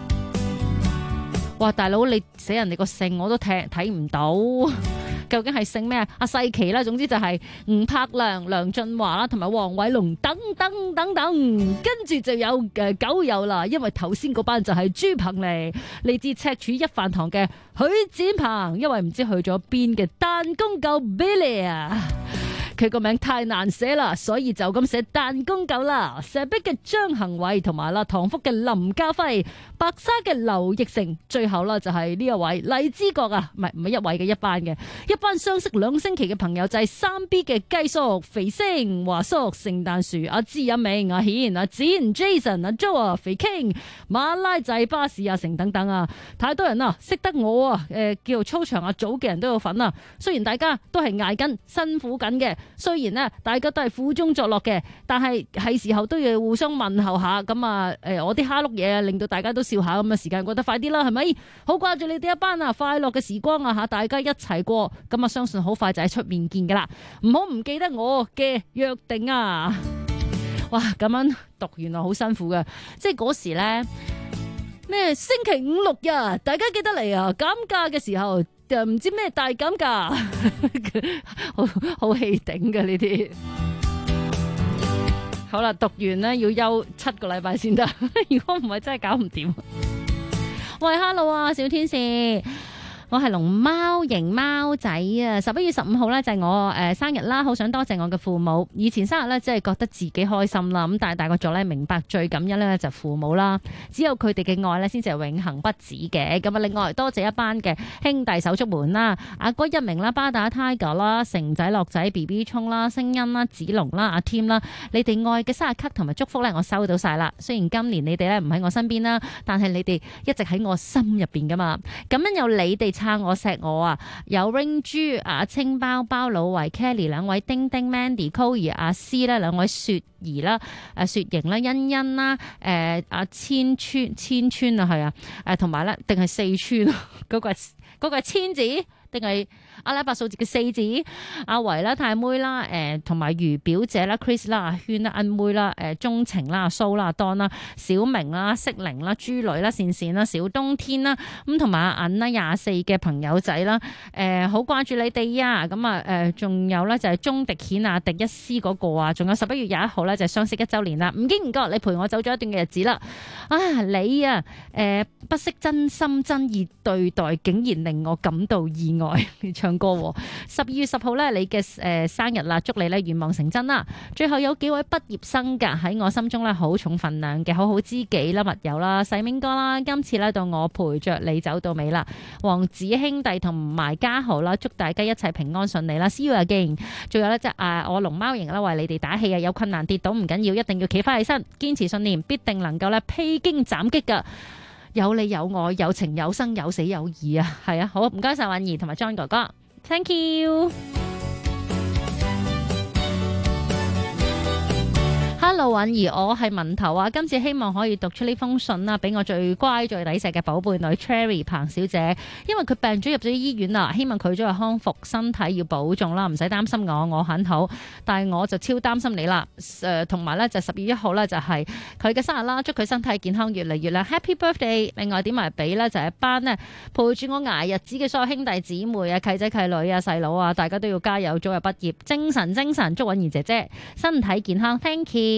哇，大佬你寫人哋個姓我都睇唔到，究竟係姓咩啊？阿世奇啦，總之就係吳柏良、梁俊華啦，同埋黃偉龍等等等等，跟住就有狗友啦，因為頭先嗰班就係豬朋嚟自赤柱一飯堂嘅許展鵬，因為唔知去咗邊嘅彈弓狗 Billy 啊。佢個名太難寫啦，所以就咁寫彈弓狗啦。石壁嘅張恒偉同埋啦，塘福嘅林家輝，白沙嘅劉奕成，最後啦就係呢一位荔枝角啊，唔係一位嘅一班相識2星期嘅朋友就係3B 嘅雞叔、肥星、華叔、聖誕樹、阿芝、阿明、阿顯、阿展、Jason、阿 Jo 啊、肥 King、馬拉仔、巴士、阿成等等啊，太多人啊，識得我啊，叫做操場阿祖嘅人都有份啊。雖然大家都係捱緊辛苦緊嘅。雖然咧，大家都係苦中作樂嘅，但係時候都要互相問候下。咁啊，我啲蝦碌嘢令到大家都笑下，咁啊，時間過得快啲啦，係咪？好掛住你哋一班啊，快樂嘅時光啊吓，大家一齊過。咁啊，相信好快就喺出面見噶啦，唔好唔記得我嘅約定啊！哇，咁樣讀原來好辛苦嘅，即係嗰時咧咩星期5、6日，大家記得嚟啊！減價嘅時候。又唔知咩大減價，好氣頂嘅呢啲。好啦，讀完呢要休7個禮拜先得，如果唔係真係搞唔掂。 喂 ，hello 啊，小天使。我係龍貓型貓仔啊！11月15號咧就係我生日啦，好想多謝我嘅父母。以前生日咧，真係覺得自己開心啦。咁但係大個咗咧，明白最感恩咧就父母啦。只有佢哋嘅愛咧，先至係永恆不止嘅。咁啊，另外多謝一班嘅兄弟手足們啦，阿哥一鳴啦，巴打 Tiger 啦，成仔樂仔 BB 聰啦，星恩啦，子龍啦，阿 Tim 啦，你哋愛嘅生日卡同埋祝福咧，我收到晒啦。雖然今年你哋咧唔喺我身邊啦，但係你哋一直喺我心入邊噶嘛。咁樣有你哋撐我錫我啊！有 Ring 豬、阿青包包、老維 Kelly 兩位，丁丁 Mandy、Coir 阿詩咧兩位，雪兒啦、雪瑩啦、欣欣啦、阿千川啊，係啊，同埋咧定係四川嗰個係千字定係阿拉伯數字嘅4字？阿維啦、太妹啦、同埋余表姐啦、Chris 啦、阿軒啦、恩妹啦、鍾情啦、阿蘇啦、阿當啦、小明啦、色玲啦、朱女啦、善善啦、小冬天啦，咁同埋阿銀啦24嘅朋友仔啦，好掛住你哋啊！咁啊仲有咧就係鐘迪顯啊、迪一斯嗰個啊，仲有11月21號咧就係相識1週年啦！唔經唔覺你陪我走咗一段嘅日子啦，你啊不惜真心真意對待，竟然令我感到意外。唱歌12月10號咧，你嘅生日啦，祝你咧願望成真啦！最後有幾位畢業生噶喺我心中咧好重份量嘅好好知己啦、密友啦、細明哥啦，今次咧到我陪着你走到尾啦，黃子兄弟同埋家豪啦，祝大家一切平安順利啦 ！See you again！ 仲有咧即係我龍貓型啦，為你哋打氣啊！有困難跌倒唔緊要，一定要企翻起身，堅持信念，必定能夠咧披荊斬棘噶！有你有我，有情有生，有死有義啊！係啊，好唔該晒允兒同埋 John 哥哥 ，Thank you。Hello， 允兒，我係文頭啊！今次希望可以讀出呢封信啦，俾我最乖最抵錫嘅寶貝女 Cherry 彭小姐，因為佢病咗入咗醫院啦，希望佢早日康復，身體要保重啦，唔使擔心我很好，但係我就超擔心你啦。同埋咧就12月1號咧就係佢嘅生日啦，祝佢身體健康越嚟越靚 ，Happy Birthday！ 另外點埋俾咧就係一班呢陪住我捱日子嘅所有兄弟姊妹啊、契仔契女啊、細佬啊，大家都要加油，早日畢業，精神！祝允兒姐姐身體健康 ，Thank you。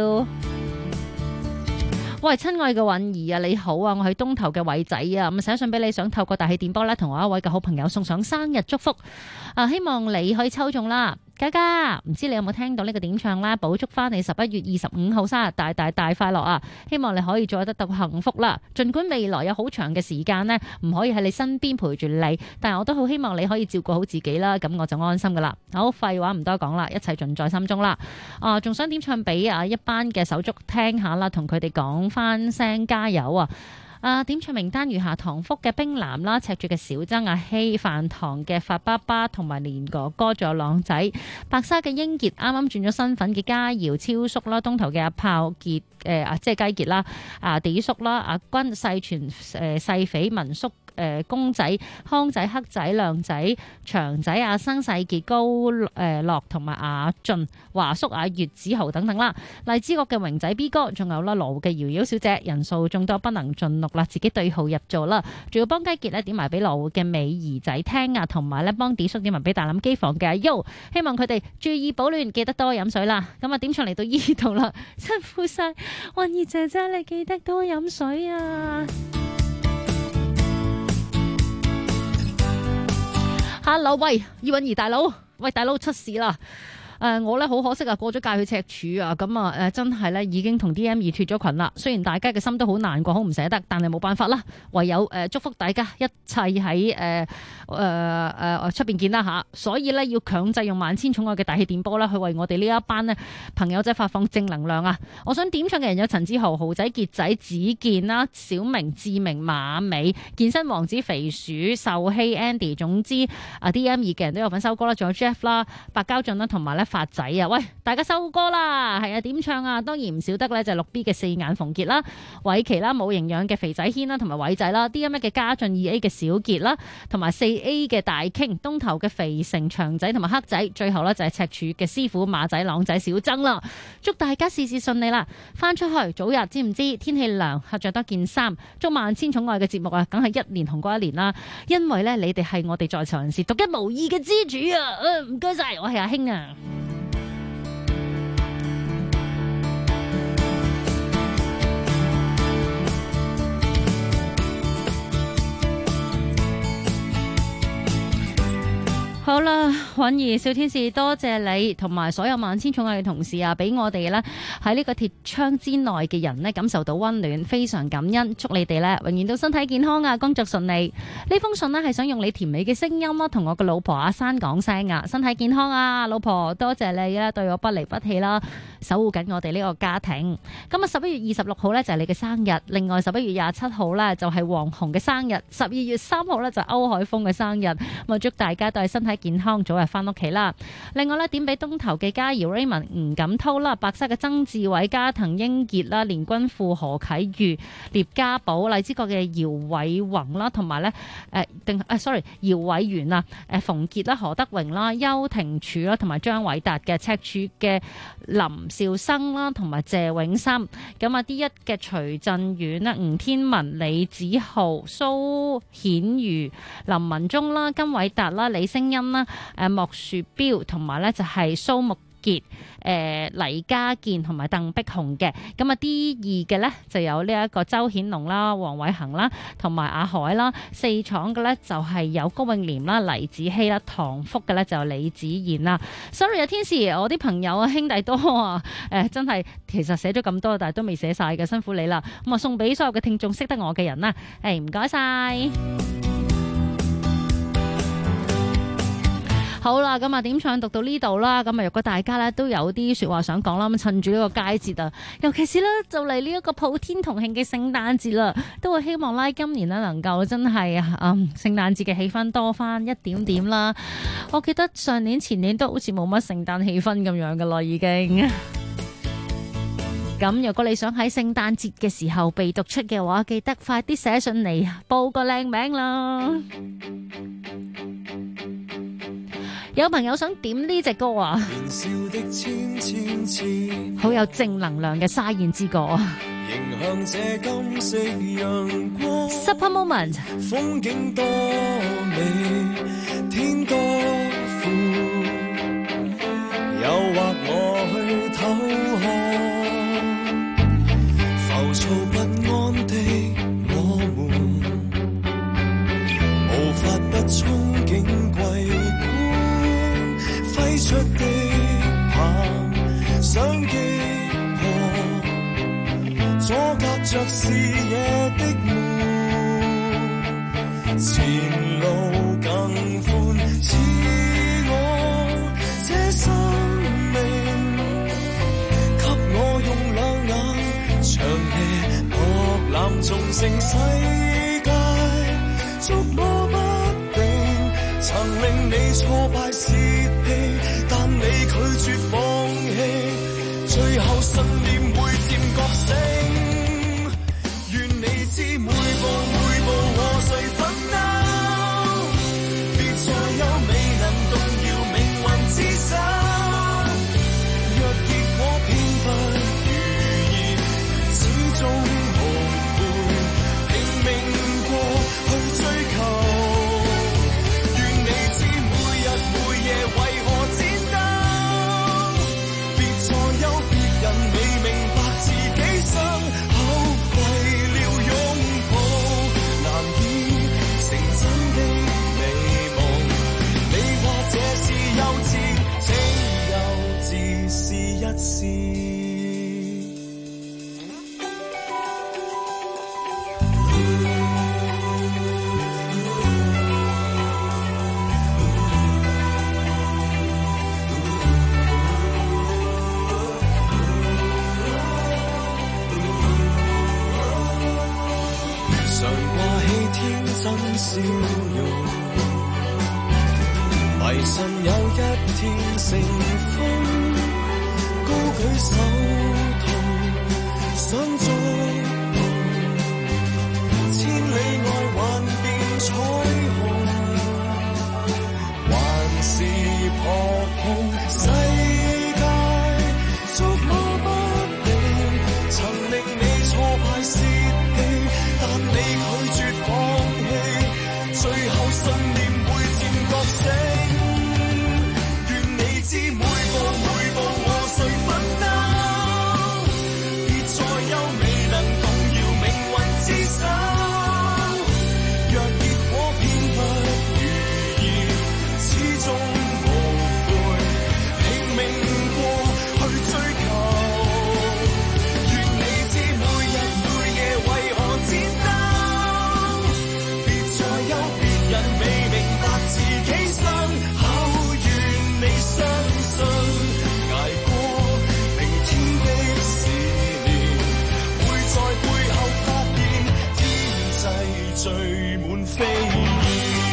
喂，親愛嘅允兒啊，你好啊，我係東頭嘅偉仔啊，咁寫信俾你，想透過大氣電波咧，同我一位嘅好朋友送上生日祝福啊，希望你可以抽中啦。嘉嘉，唔知你有冇聽到呢個點唱啦？補祝翻你11月25號生日大快樂啊！希望你可以做得到幸福啦。儘管未來有好長嘅時間呢，唔可以喺你身邊陪住你，但係我都好希望你可以照顧好自己啦。咁我就安心噶啦。好，廢話唔多講啦，一切盡在心中啦。仲想點唱俾一班嘅手足聽下啦，同佢哋講翻聲加油啊！點唱名單如下：唐福嘅冰藍啦，赤柱嘅小曾阿希，飯堂嘅發爸爸同埋連哥哥，仲有朗仔，白沙嘅英傑，啱啱轉咗身份嘅嘉瑤超叔啦，東頭嘅阿炮傑，即係雞傑啦，地叔啦，阿君細傳細匪民宿。公仔、康仔、黑仔、亮仔、長仔、阿生、細傑、高樂同埋阿俊、華叔、阿月子豪等等啦。荔枝角嘅榮仔 B 哥，仲有啦羅湖嘅瑤瑤小姐，人數眾多不能盡錄啦，自己對號入座啦。仲要幫雞傑咧點埋俾羅湖嘅美兒仔聽啊，同埋咧幫啲叔點埋俾大欖機房嘅阿 U， 希望佢哋注意保暖，記得多飲水啦。咁啊點唱嚟到呢度啦，辛苦晒，允兒姐姐你記得多飲水啊！Hello， 喂，葉允兒大佬，喂大佬出事啦！我咧好可惜啊，過咗界去赤柱啊，咁啊真係咧已經同 DM2 脫咗群啦。雖然大家嘅心都好難過，好唔捨得，但係冇辦法啦，唯有祝福大家一切喺出邊見啦吓。所以咧要強制用萬千寵愛嘅大氣電波啦，去為我哋呢一班呢朋友仔發放正能量啊！我想點唱嘅人有陳志豪、豪仔、傑仔、子健啦、小明、志明、馬美、健身王子、肥鼠、秀希、Andy， 總之DM2 嘅人都有份收歌啦，仲有 Jeff 啦、白膠俊啦，同埋咧發仔啊！喂，大家收歌啦，係啊，點唱啊？當然唔少得咧，就係6B 嘅四眼馮傑啦、偉琪啦、冇營養嘅肥仔軒啦，同埋偉仔啦，DM1 嘅家俊、2A 嘅小傑啦，同埋4A 嘅大傾，東頭嘅肥成長仔同埋黑仔，最後咧就係赤柱嘅師傅馬仔、朗仔、小曾啦。祝大家事事順利啦！翻出去早日，知唔知天氣涼，着多件衫。祝萬千寵愛嘅節目啊，梗係一年紅過一年啦！因為咧，你哋係我哋在場人士獨一無二嘅支柱啊！唔該晒，我係阿興啊！ 韻兒小天使，多謝你同埋所有萬千寵愛嘅同事啊，俾我哋咧喺呢個鐵窗之內嘅人咧感受到溫暖，非常感恩，祝你哋咧永遠都身體健康啊，工作順利。呢封信咧係想用你甜美嘅聲音啦，同我個老婆阿珊講聲啊，身體健康啊，老婆多謝你啊，對我不離不棄啦，守護緊我哋呢個家庭。今日11月26號咧就係你嘅生日，另外11月27號咧就係黃紅嘅生日，12月3號咧就係歐海峰嘅生日。咁祝大家都係身體健康，早日翻屋企啦。另外咧點俾東頭嘅嘉瑤 Raymond、吳錦濤啦，白沙嘅曾志偉、加藤英傑啦、連君富、何啟瑜、聶家寶、荔枝角嘅姚偉宏啦，同埋咧姚偉元啊、馮傑啦、何德榮啦、邱庭柱啦，同埋張偉達嘅赤柱嘅林兆生啦，同埋謝永森。咁啊 D1 嘅徐振遠啦、吳天文、李子豪、蘇顯瑜、林文忠啦、金偉達啦、李星恩啦、莫樹標，同埋咧就係蘇木傑、黎家健同埋鄧碧紅嘅。咁啊 D2 嘅咧就有呢一個周顯龍啦、黃偉恒啦，同埋阿海啦。四廠嘅咧就係有高永廉啦、黎子希啦，唐福嘅咧就有李子賢啦。Sorry 啊，天使，我啲朋友啊兄弟多啊，真係其實寫咗咁多，但係都未寫晒嘅，辛苦你啦。咁啊送俾所有嘅聽眾識得我嘅人啦，唔該晒。好啦，咁啊點唱讀到呢度啦。咁啊，如果大家咧都有啲說話想講啦，咁趁住呢個佳節啊，尤其是咧就嚟呢一個普天同慶嘅聖誕節啦，都會希望咧今年咧能夠真係聖誕節嘅氣氛多翻一點點啦。我記得上年前年都好似冇乜聖誕氣氛咁樣噶啦，已經。咁如果你想喺聖誕節嘅時候被讀出嘅話，記得快啲寫信嚟報個靚名啦。有朋友想點呢隻歌啊，好有正能量嘅沙燕之歌。Super Moment， 風景多美，天多闊，誘惑我去偷看，浮躁不安的我們，無法不憧憬桂揮出的棒，想擊破阻隔着視野的門，前路更寬，似我這生命，給我用兩眼長夜博覽眾盛世界，捉摸不定，曾令你挫敗洩氣，但你拒絕放棄，最後信念會漸覺醒，願你知每步每步和誰奮鬥，別再有未能動搖命運之手，若結果偏不如意，始終無悔，拼命過去追求，笑容，迷信有一天成風，高舉手套想觸碰，千里外幻變彩虹，還是撲空世界，捉摸不定，曾令你挫敗洩氣，但你拒絕放棄，最後信念會漸覺醒，願你知每步每步和誰奮鬥，別再有未能動搖命運之手，若結果蜚語。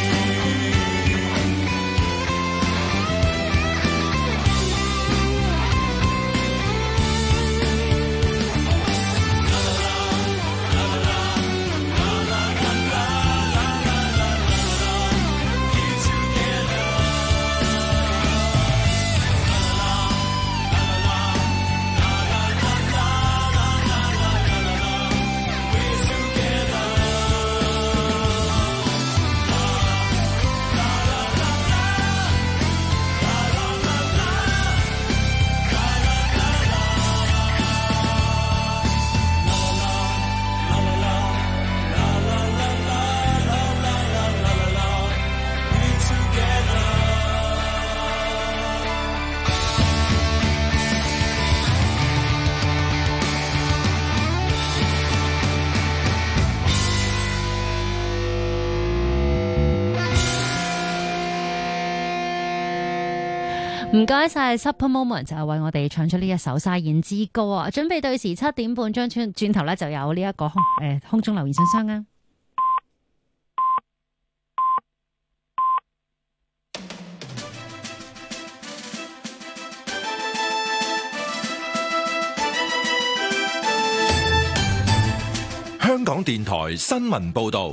唔該晒 Super Moment 就係為我哋唱出呢一首《沙燕之歌》啊！準備對時7點半將轉頭咧就有呢一個空中留言信箱啊！ 香港電台新聞報導。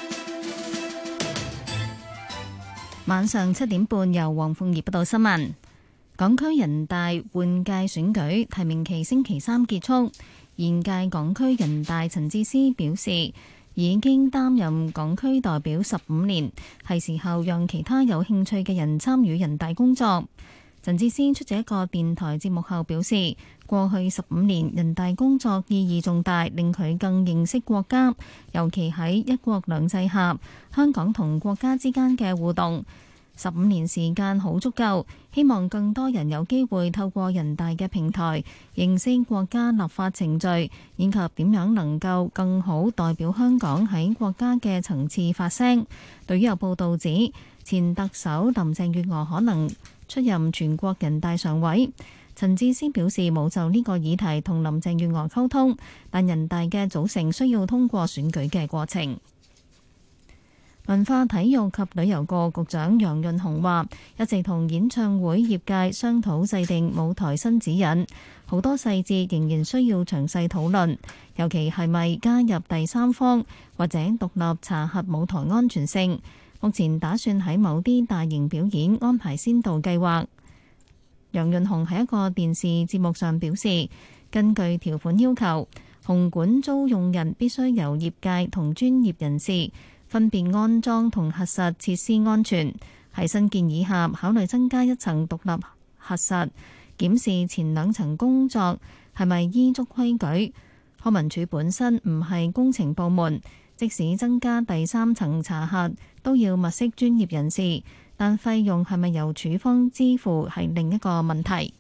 晚上7點半，由黃鳳儀報道新聞。港區人大換屆選舉提名期星期三結束，現屆港區人大陳智思表示，已經擔任港區代表15年，係時候讓其他有興趣嘅人參與人大工作。陳智思出席一個電台節目後表示，過去15年人大工作意義重大，令佢更認識國家，尤其喺一國兩制下，香港同國家之間嘅互動。15年時間好足夠，希望更多人有機會透過人大嘅平台認識國家立法程序，以及點樣能夠更好代表香港喺國家嘅層次發聲。對於有報道指前特首林鄭月娥可能出任全國人大常委，陳智思表示冇就呢個議題同林鄭月娥溝通，但人大嘅組成需要通過選舉嘅過程。文化體育及旅遊局局長楊潤雄話，一直同演唱會業界商討制定舞台新指引，好多細節仍然需要詳細討論，尤其係咪加入第三方或者獨立查核舞台安全性。目前打算喺某啲大型表演安排先導計劃。楊潤雄喺一個電視節目上表示，根據條款要求，紅館租用人必須由業界同專業人士分別安裝同核實設施安全。喺新建議下，考慮增加一層獨立核實，檢視前兩層工作係咪依足規矩。康文署本身唔係工程部門，即使增加第三層查核，都要物色專業人士，但費用係咪由署方支付係另一個問題。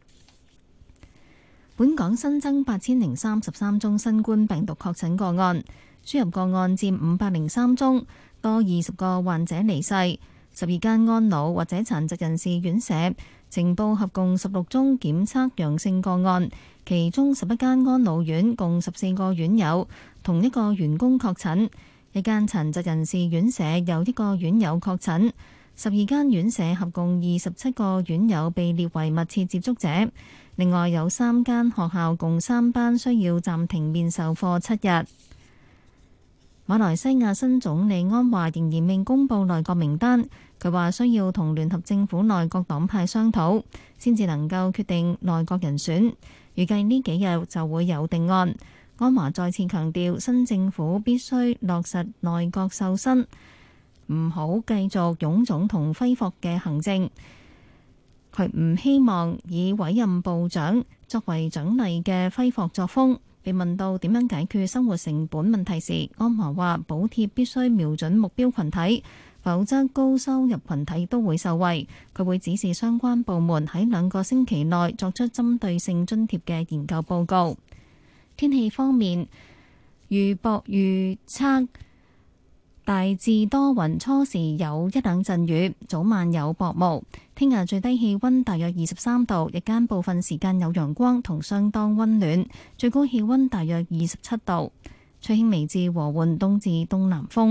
本港新增8033宗新冠病毒確診個案，輸入個案佔503宗，多20個患者離世。12間安老或者殘疾人士院舍呈報合共16宗檢測陽性個案，其中11間安老院共14個院友同一個員工確診，一間殘疾人士院舍有一個院友確診，12間院舍合共27個院友被列為密切接觸者。另外有3間學校共3班需要暫停面授課7日。馬來西亞新總理安華仍然未公布內閣名單，佢話需要同聯合政府內閣黨派商討，先至能夠決定內閣人選。預計呢幾日就會有定案。安華再次強調，新政府必須落實內閣瘦身，唔好繼續臃腫同揮霍嘅行政。佢唔希望以委任部長作為獎勵嘅揮霍作風。被問到點樣解決生活成本問題時，安華話補貼必須瞄準目標群體，否則高收入群體都會受惠。佢會指示相關部門喺2個星期內作出針對性津貼嘅研究報告。天氣方面，預測大致多雲，初時有一兩陣雨，早晚有薄霧。聽日最低氣溫大約23度，日間部分時間有陽光同相當溫暖，最高氣溫大約27度，吹輕微至和緩東至東南風。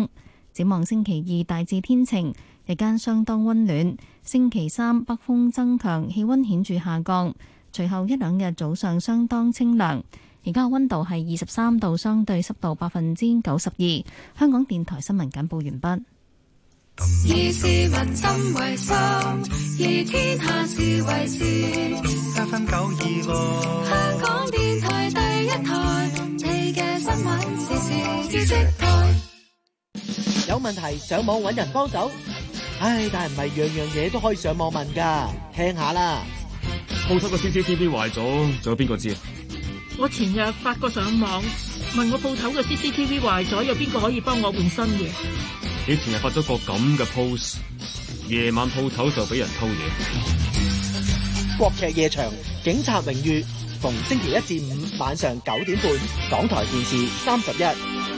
展望星期二大致天晴，日間相當溫暖。星期三北風增強，氣溫顯著下降。隨後一兩日早上相當清涼。而家溫度係23度，相對濕度92%。香港電台新聞簡報完畢。 以市民心為心，以天下事為事。7分926，香港電台第一台，你嘅新聞時事知識台。 有問題上網揾人幫手，但係唔係樣樣嘢都可以上網問㗎。聽下啦， 鋪頭個 CCTV 壞咗，仲有邊個知？ 我前日發過上網問我鋪頭嘅 CCTV 壞咗，有邊個可以幫我換新嘅？ 你前日發咗個咁嘅 post， 夜晚鋪頭就俾人偷嘢。 國劇夜場，警察榮譽，逢星期1至5晚上9點半，港台電視31。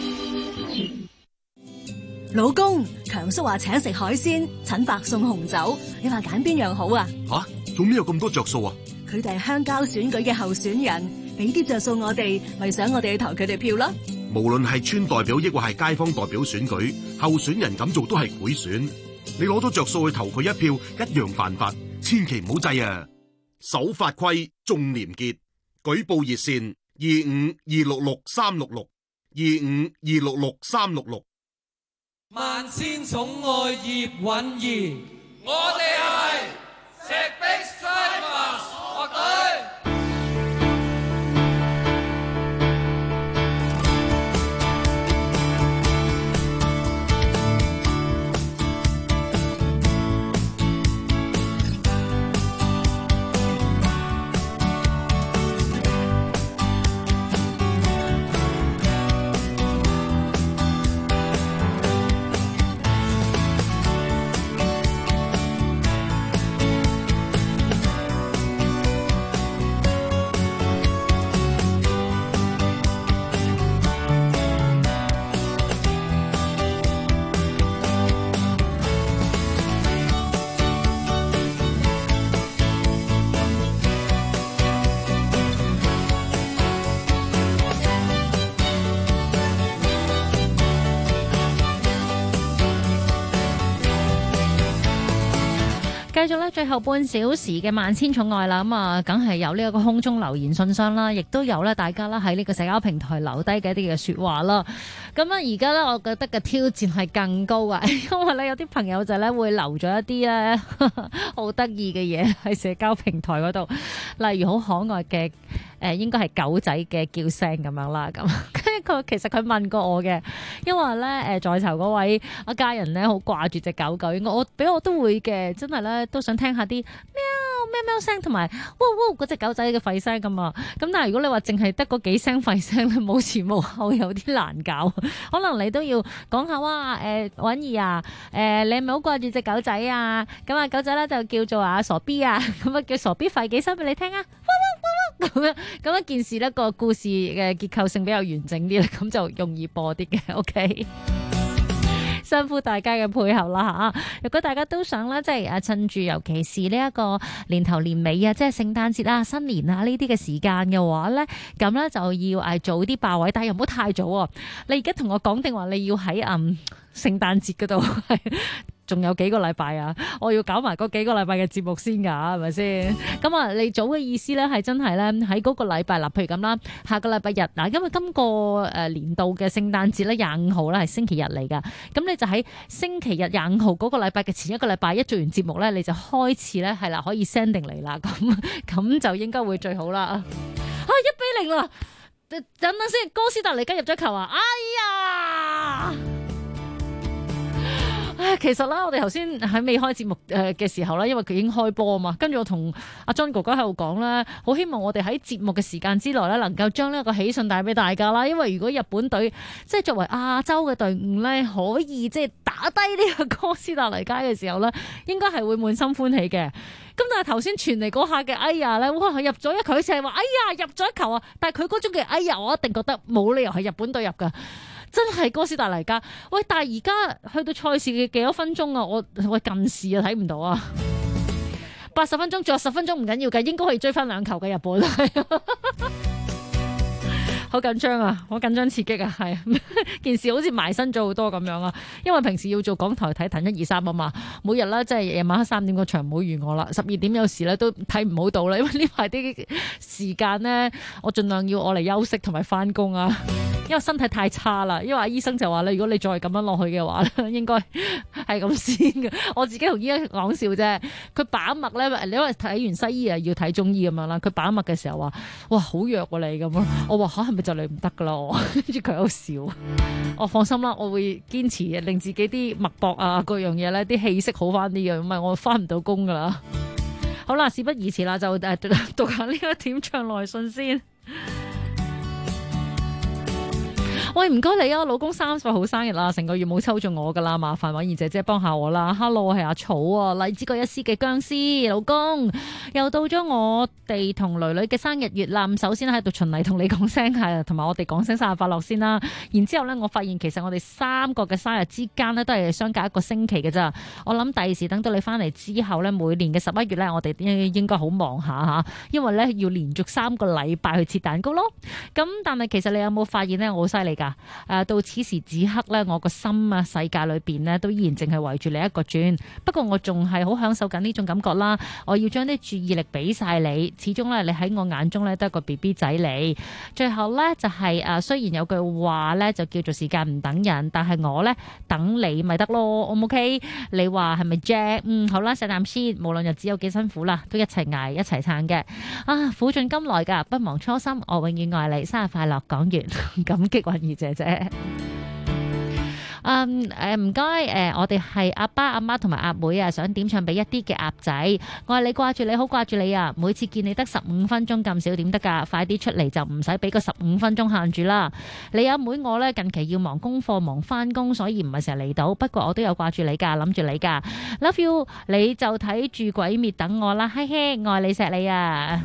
老公，強叔話請食海鮮，陳伯送紅酒，你話揀邊樣好啊？ 做咩有咁多着數啊？ 佢哋係鄉郊選舉嘅候選人，俾啲着數我哋，咪想我哋去投佢哋票咯。 無論係村代表抑或係街坊代表選舉，候選人咁做都係賄選。你攞咗着數去投佢一票，一樣犯法，千祈唔好制啊！守法規，重廉潔，舉報熱線25266366 25266366。 萬千寵愛葉韻儀，我哋係石壁Strivers樂隊。 繼續咧，最後半小時嘅萬千寵愛啦，咁啊，梗係有呢一個空中留言信箱啦，亦都有咧大家啦喺呢個社交平台留低嘅一啲嘅說話啦。咁啊，而家咧，我覺得嘅挑戰係更高啊，因為咧有啲朋友就咧會留咗一啲咧好得意嘅嘢喺社交平台嗰度，例如好可愛嘅應該係狗仔嘅叫聲咁樣啦。咁跟住其實佢問過我嘅，因為咧在場嗰位一家人咧好掛住隻狗狗，我都會嘅，真係咧都想聽下啲喵聲同埋哇嗰隻狗仔嘅吠聲咁啊。咁但係如果你話淨係得嗰幾聲吠聲咧，冇前冇後有啲難搞，可能你都要講下哇韻兒啊，你係咪好掛住隻狗仔啊？咁啊狗仔咧就叫做傻 B 啊，咁啊叫傻 B 吠幾聲俾你聽啊，咁一件事呢個故事嘅結構性比較完整啲咧，咁就容易播啲嘅。OK， 辛苦大家嘅配合啦吓！如果大家都想咧，即係趁住尤其是呢一個年頭年尾啊，即係聖誕節啊、新年啊呢啲嘅時間嘅話咧，咁咧就要早啲霸位，但係又唔好太早啊！你而家同我講定話你要喺聖誕節嗰度，仲有幾個禮拜啊！我要搞埋嗰幾個禮拜嘅節目先㗎，係咪先？咁啊，你早嘅意思咧係真係咧喺嗰個禮拜嗱，譬如咁啦，下個禮拜日嗱，因為今個年度嘅聖誕節咧25號咧係星期日嚟㗎，咁你就喺星期日25號嗰個禮拜嘅前一個禮拜一做完節目咧，你就開始咧係啦，可以 sending 嚟啦，咁就應該會最好啦。1-0啦！等先，哥斯達黎加入咗球啊！哎呀！其實咧，我哋頭先喺未開節目嘅時候咧，因為佢已經開波啊嘛，跟住我同阿 John 哥哥喺度講咧，好希望我哋喺節目嘅時間之內咧，能夠將呢一個喜訊帶俾大家啦。因為如果日本隊即係作為亞洲嘅隊伍咧，可以即係打低呢個哥斯達黎加嘅時候咧，應該係會滿心歡喜嘅。咁但係頭先傳嚟嗰下嘅哎呀咧，哇入咗一球，佢成日話哎呀入咗一球啊！但係佢嗰種嘅哎呀，我一定覺得冇理由係日本隊入㗎。真係哥斯達黎加，喂！但係而家去到賽事嘅幾多分鐘啊？我近視啊，睇唔到啊！80分鐘，仲有10分鐘唔緊要嘅，應該可以追翻2球嘅日本。 好緊張啊，好緊張刺激啊，係件事好似埋身咗好多咁樣啊。因為平時要做港台睇騰123啊嘛，每日咧即係夜晚黑3點個場唔好預我啦，12點有時咧都睇唔好到啦，因為呢排啲時間咧，我盡量要我嚟休息同埋翻工啊，因為身體太差啦。因為阿醫生就話咧，如果你再咁樣落去嘅話咧，應該係咁先嘅。我自己同醫生講笑啫，佢把脈咧，你因為睇完西醫啊，要睇中醫咁樣啦。佢把脈嘅時候話：哇，好弱啊你咁樣。我話嚇，係咪就嚟唔得噶啦？跟住佢好笑。我放心啦，我會堅持令自己啲脈搏啊各樣嘢咧，啲氣息好翻啲嘅，唔係我翻唔到工噶啦。好啦，事不宜遲啦，就讀下呢個點唱來信先。喂，唔該你啊，老公30號生日啦，成個月冇抽中我噶啦，麻煩婉儀姐姐幫下我啦。Hello， 我係阿草啊，荔枝角一絲嘅僵屍老公，又到咗我哋同女女嘅生日月啦。咁首先喺度循例同你講聲係，同埋我哋講聲生日快樂先啦。然之後呢，我發現其實我哋3個嘅生日之間呢，都係相隔1個星期嘅咋。我諗第時等到你翻嚟之後呢，每年嘅11月呢，我哋應該好忙下吓，因為呢要連續3個禮拜去切蛋糕咯。咁但係其實你有冇發現呢？我好犀利噶。到此時此刻咧，我個心啊世界裏邊咧都依然淨係圍住你一個轉。不過我仲係好享受緊呢種感覺啦。我要將啲注意力俾晒你，始終咧你喺我眼中咧都係個 BB 仔嚟。最後咧就係雖然有句話咧就叫做時間唔等人，但係我咧等你咪得咯。O 唔 OK？你話係咪啫？好啦，錫啖先。無論日子有幾辛苦啦，都一齊捱一齊撐嘅。苦盡甘來噶，不忘初心，我永遠愛你。生日快樂！講完，感激允兒姐姐。唔該，我哋係阿爸阿媽同埋阿妹啊，想點唱俾一啲嘅鴨仔。我話你掛住你，好掛住你啊！每次見你得15分鐘咁少點得㗎？快啲出嚟就唔使俾個15分鐘限住啦。你阿妹我呢近期要忙功課忙返工，所以唔係成日嚟到。不過我都有掛住你㗎，諗住你㗎。Love you， 你就睇住鬼滅等我啦，嘿嘿，愛你錫你啊！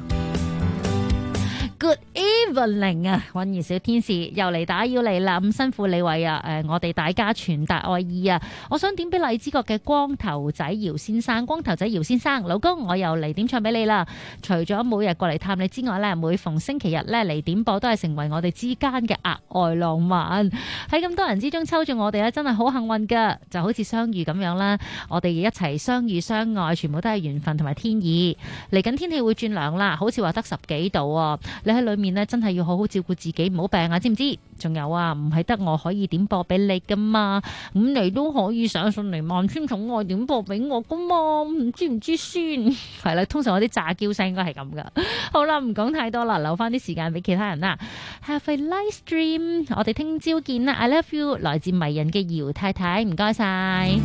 Good evening 啊，允兒小天使又嚟打擾你啦，咁辛苦你位啊！我哋大家傳達愛意啊！我想點俾荔枝角嘅光頭仔姚先生，光頭仔姚先生，老公我又嚟點唱俾你啦！除咗每日過嚟探你之外呢，每逢星期日呢嚟點播都係成為我哋之間嘅額外浪漫。喺咁多人之中抽中我哋咧，真係好幸運噶，就好似相遇咁樣啦！我哋一齊相遇相愛，全部都係緣分同埋天意。嚟緊天氣會轉涼啦，好似話得10幾度啊！你喺裏面咧，真係要好好照顧自己，唔好病啊！知唔知？仲有啊，唔係得我可以點播俾你噶嘛？咁你都可以上信嚟萬千寵愛點播俾我噶嘛？唔知唔知先？係啦，通常我啲詐嬌聲應該係咁噶。好啦，唔講太多啦，留翻啲時間俾其他人啦。Have a nice dream， 我哋聽朝見啦。I love you， 來自迷人嘅姚太太，唔該晒。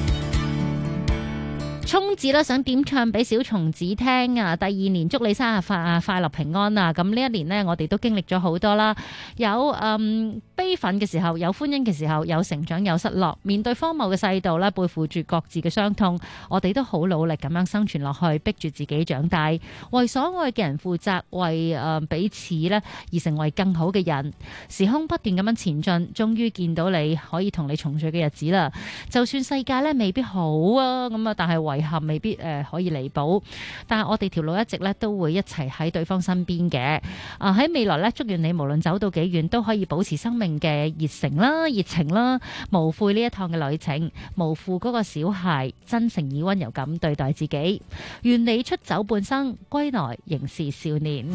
聰子啦，想點唱俾小松子聽啊！第2年祝你生日快樂平安啊！咁呢一年呢，我哋都經歷咗好多啦，有悲憤嘅時候，有歡欣嘅時候，有成長，有失落。面對荒謬嘅世道啦，背負住各自嘅傷痛，我哋都好努力咁樣生存落去，逼住自己長大，為所愛嘅人負責，為彼此呢而成為更好嘅人。時空不斷咁樣前進，終於見到你可以同你重聚嘅日子啦。就算世界呢未必好啊，咁啊，但係遺憾未必可以彌補，但係我哋條路一直咧都會一齊喺對方身邊嘅。喺未來咧，祝願你無論走到幾遠，都可以保持生命嘅熱誠啦、熱情啦，無悔呢一趟嘅旅程，無負嗰個小孩，真誠而溫柔咁對待自己。願你出走半生，歸來仍是少年。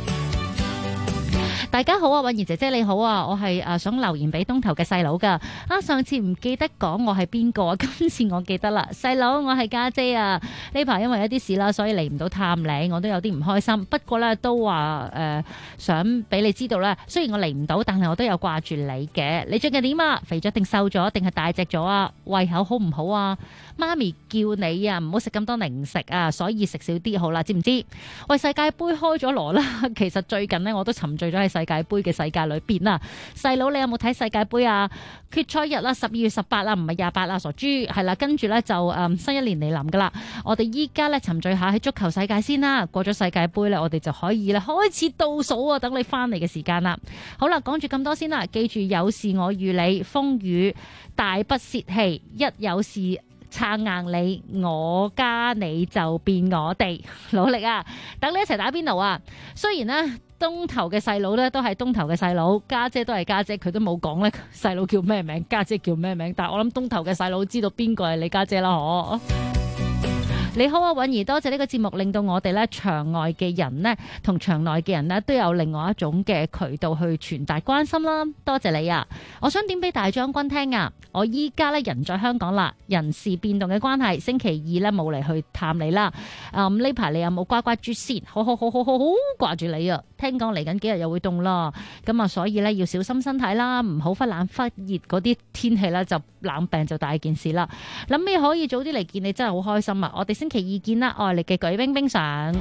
大家好啊，允兒姐姐你好啊，我係想留言俾東頭嘅細佬噶。上次唔記得講我係邊個啊，今次我記得啦，細佬我係家姐啊。呢排因為一啲事啦，所以嚟唔到探你，我都有啲唔開心。不過呢，都話想俾你知道啦，雖然我嚟唔到，但係我都有掛住你嘅。你最近點啊？肥咗定瘦咗定係大隻咗啊？胃口好唔好啊？媽咪叫你啊，唔好食咁多零食啊，所以食少啲好啦，知唔知？喂，世界盃開咗鑼啦，其實最近呢，我都沉醉咗喺世界盃嘅世界裏邊啦。細佬你有冇睇世界盃啊？決賽日啦，12月18啦，唔係28啦，傻豬係啦。跟住呢，就新一年嚟臨噶啦，我哋依家呢，沉醉下喺足球世界先啦。過咗世界盃呢，我哋就可以咧開始倒數啊，等你翻嚟嘅時間啦。好啦，講住咁多先啦，記住有事我與你，風雨大不泄氣，一有事撐硬你，我加你就變我哋，努力啊！等你一齊打邊爐啊！雖然呢東頭嘅細佬咧都係東頭嘅細佬，家姐都係家姐，佢都冇講咧細佬叫咩名，家姐叫咩名，但係我諗東頭嘅細佬知道邊個係你家姐啦，嗬。你好啊，允兒，多謝呢個節目，令到我哋咧場外嘅人呢，同場內嘅人呢，都有另外一種嘅渠道去傳達關心啦。多謝你啊！我想點俾大將軍聽啊！我依家咧人在香港啦，人事變動嘅關係，星期二咧冇嚟去探你啦。呢排你有冇乖乖豬先？好掛住你啊！聽講嚟緊幾日又會凍啦，咁啊所以咧要小心身體啦，唔好忽冷忽熱嗰啲天氣啦，就冷病就大件事啦。諗起可以早啲嚟見你，真係好開心啊！我哋星期二見啦，愛你嘅舉冰冰上。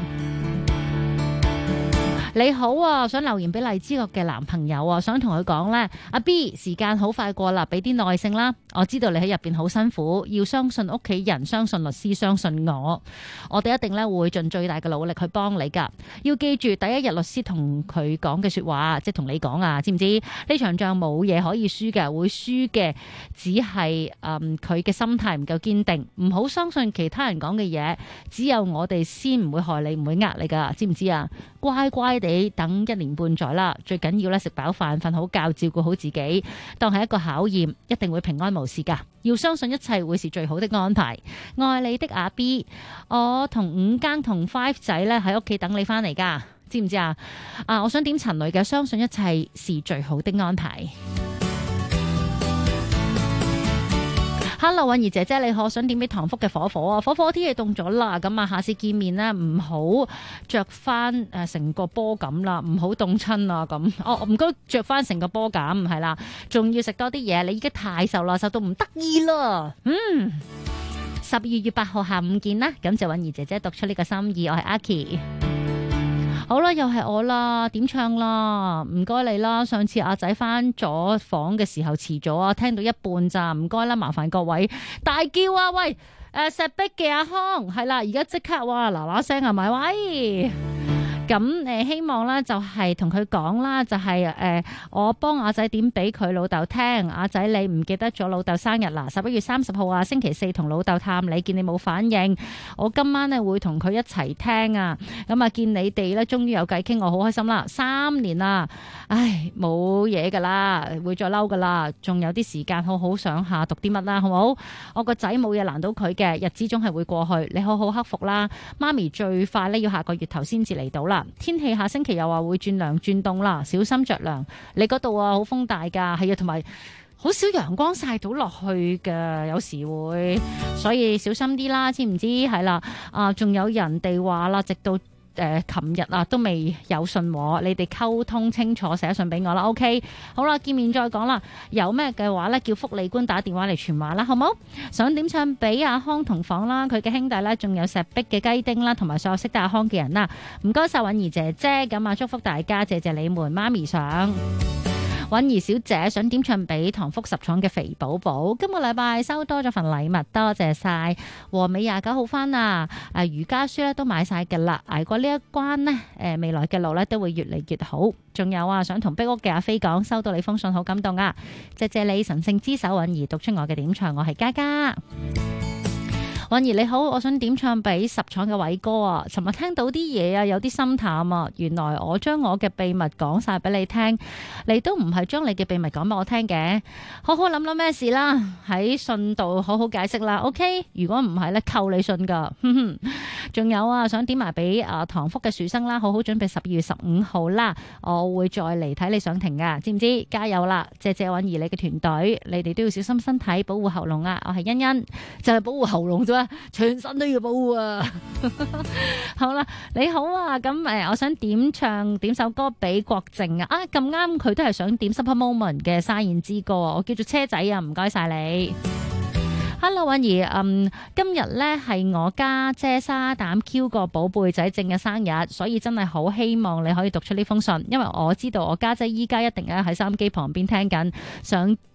你好啊，想留言俾荔枝角嘅男朋友啊，想同佢講呢：「阿 B 時間好快過啦，俾啲耐性啦。我知道你喺入邊好辛苦，要相信屋企人，相信律師，相信我哋一定咧會盡最大嘅努力去幫你噶。要記住第一日律師同佢講嘅說話，即係同你講啊，知唔知呢場仗冇嘢可以輸嘅，會輸嘅只係佢嘅心態唔夠堅定，唔好相信其他人講嘅嘢，只有我哋先唔會害你，唔會呃你噶，知唔知啊？乖乖地等1年半載啦，最緊要咧食飽飯，瞓好覺，照顧好自己，當係一個考驗，一定會平安無事噶。要相信一切會是最好的安排。愛你的阿 B， 我同5更同 5仔咧喺屋企等你翻嚟噶，知唔知啊？我想點陳蕾嘅相信一切是最好的安排。Hello， 允兒姐姐你好，想點俾唐福嘅火火啊？火火天氣凍咗啦，咁啊下次見面呢唔好着翻成個波咁啦，唔好凍親啊咁。唔該着翻成個波咁係啦，仲要食多啲嘢，你已經太瘦啦，瘦到唔得意啦。12月8號下午見啦，咁就允兒姐姐讀出呢個心意，我係阿 Key。好啦，又係我啦，點唱啦？唔該你啦。上次阿仔翻咗房嘅時候遲咗啊，聽到一半咋，唔該啦，麻煩各位大叫啊！喂，石壁嘅阿康係啦，而家即刻哇嗱嗱聲係咪？喂！咁希望咧就係同佢講啦，就係我幫阿仔點俾佢老豆聽。阿仔你唔記得咗老豆生日啦？11月30號啊，星期4同老豆探你，見你冇反應，我今晚咧會同佢一齊聽啊。咁啊見你哋咧終於有偈傾，我好開心啦。3年啦，唉冇嘢噶啦，會再嬲噶啦，仲有啲時間，好好想下讀啲乜啦，好唔好？我個仔冇嘢難到佢嘅，日子總係會過去，你好好克服啦。媽咪最快咧要下個月頭先至嚟到啦。天氣下星期又話會轉涼轉凍啦，小心着涼。你嗰度啊好風大噶，係啊，同埋好少陽光曬到落去嘅，有時會，所以小心啲啦，知唔知？係啦，仲有人哋話啦，直到琴日啊都未有信我，你哋溝通清楚寫信俾我啦 ，OK？ 好啦，見面再講啦。有咩嘅話咧，叫福利官打電話嚟傳話啦，好冇？想點唱俾阿康同房啦，佢嘅兄弟咧，仲有石壁嘅雞丁啦，同埋所有識得阿康嘅人啦。唔該晒允兒姐姐，咁啊祝福大家，謝謝你們。媽咪上。允兒小姐想點唱俾唐福10廠嘅肥寶寶，今個禮拜收多咗份禮物，多謝晒。和美29號翻啊，瑜伽書咧都買晒㗎啦，捱過呢一關呢，未來嘅路咧都會越嚟越好。仲有啊，想同壁屋嘅阿飛講，收到你封信好感動啊，謝謝你神聖之手，允兒讀出我嘅點唱，我係嘉嘉。允兒你好，我想點唱俾10廠嘅偉哥啊！尋日聽到啲嘢啊，有啲心淡啊。原來我將我嘅秘密講晒俾你聽，你都唔係將你嘅秘密講俾我聽嘅。好好諗諗咩事啦，喺信度好好解釋啦。OK， 如果唔係咧，扣你信噶。仲有啊，想點埋俾唐福嘅樹生啦，好好準備12月15號啦，我會再嚟睇你上庭噶，知唔知？加油啦！謝謝允兒你嘅團隊，你哋都要小心身體，保護喉嚨啊！我係欣欣，就係保護喉嚨啫。全身都要保護啊！好啦，你好啊，咁我想點首歌俾郭靖啊！咁啱佢都係想點 Super Moment 嘅《沙燕之歌》啊！我叫做車仔啊，唔該晒你。Hello， 允兒，今日咧係我家姐沙膽 Q 個寶貝仔正嘅生日，所以真係好希望你可以讀出呢封信，因為我知道我家姐依家一定喺收音機旁邊聽緊，想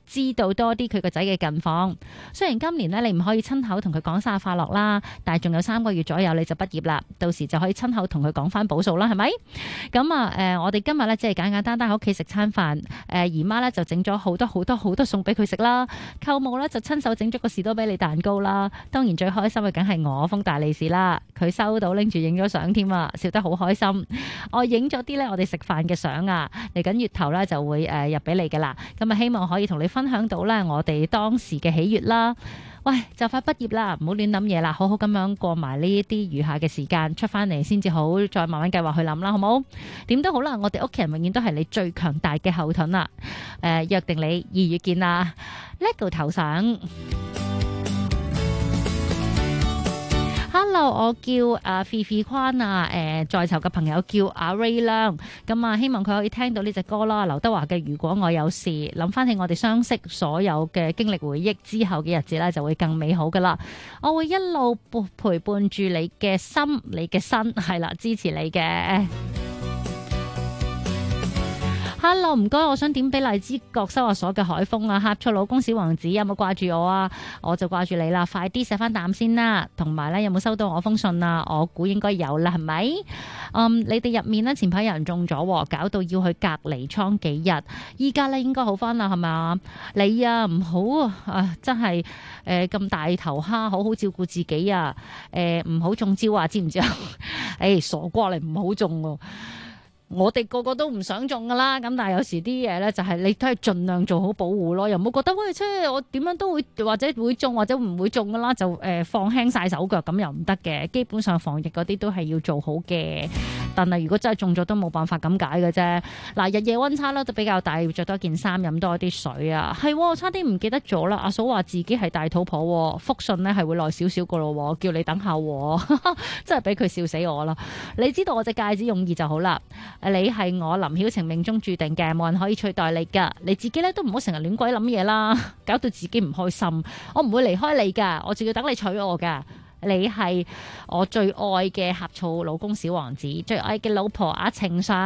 知道多啲佢個仔嘅近況。雖然今年呢，你唔可以親口同佢講生日快樂啦，但係仲有3個月左右你就畢業啦，到時就可以親口同佢講翻補數啦，係咪？咁啊我哋今日呢，即係簡簡單單喺屋企食餐飯，姨媽呢就整咗好多餸俾佢食啦，舅母呢就親手整咗個士多啤梨蛋糕啦，當然最開心嘅梗係我封大利是啦，佢收到拎住影咗相添啊，笑得好開心。我影咗啲呢，我哋食飯嘅相啊，嚟緊月頭呢就會入俾你噶啦，咁啊希望可以同你分享到呢我哋當時嘅喜悅啦。喂，就快畢業啦，唔好亂諗嘢啦，好好咁樣過埋呢啲餘下嘅時間，出翻嚟先至好，再慢慢計劃去諗啦，好冇？點都好啦，我哋屋企人永遠都係你最強大嘅後盾啦。約定你2月見啦 ，LEGO 頭上。Hello， 我叫肥肥寬啊，在囚嘅朋友叫阿 Ray 亮，咁啊希望佢可以聽到呢隻歌啦。劉德華嘅如果我有事，諗翻起我哋相識所有嘅經歷回憶之後嘅日子咧，就會更美好噶啦。我會一路陪伴住你嘅心，你嘅身係啦，支持你嘅。Hello， 唔該，我想點俾荔枝角收押所嘅海風啊，呷醋老公小王子有冇掛住我啊？我就掛住你啦，快啲寫翻啖先啦。同埋咧，有冇收到我封信啊？我估應該有啦，係咪？你哋入面呢，前排有人中咗，搞到要去隔離倉幾日，依家咧應該好翻啦，係咪啊？你啊，唔好啊，真係咁大頭蝦，好好照顧自己啊！唔好中招啊，知唔知啊？傻瓜你唔好中喎。我哋個個都唔想中噶啦，咁但係有時啲嘢咧就係你都係盡量做好保護咯，又冇覺得喂，即係我點樣都會或者會中或者唔會中噶啦，就放輕晒手腳咁又唔得嘅。基本上防疫嗰啲都係要做好嘅，但係如果真係中咗都冇辦法咁解嘅啫。嗱，日夜溫差啦都比較大，要着多件衫，飲多啲水啊。係，差啲唔記得咗啦。阿嫂話自己係大肚婆，覆信呢係會耐少少噶咯，叫你等下，真係俾佢笑死我啦。你知道我隻戒指用意就好啦。你係我林曉晴命中注定嘅，冇人可以取代你噶。你自己咧都唔好成日亂鬼諗嘢啦，搞到自己唔開心。我唔會離開你噶，我仲要等你娶我噶。你係我最愛嘅呷醋老公小王子，最愛嘅老婆阿晴上。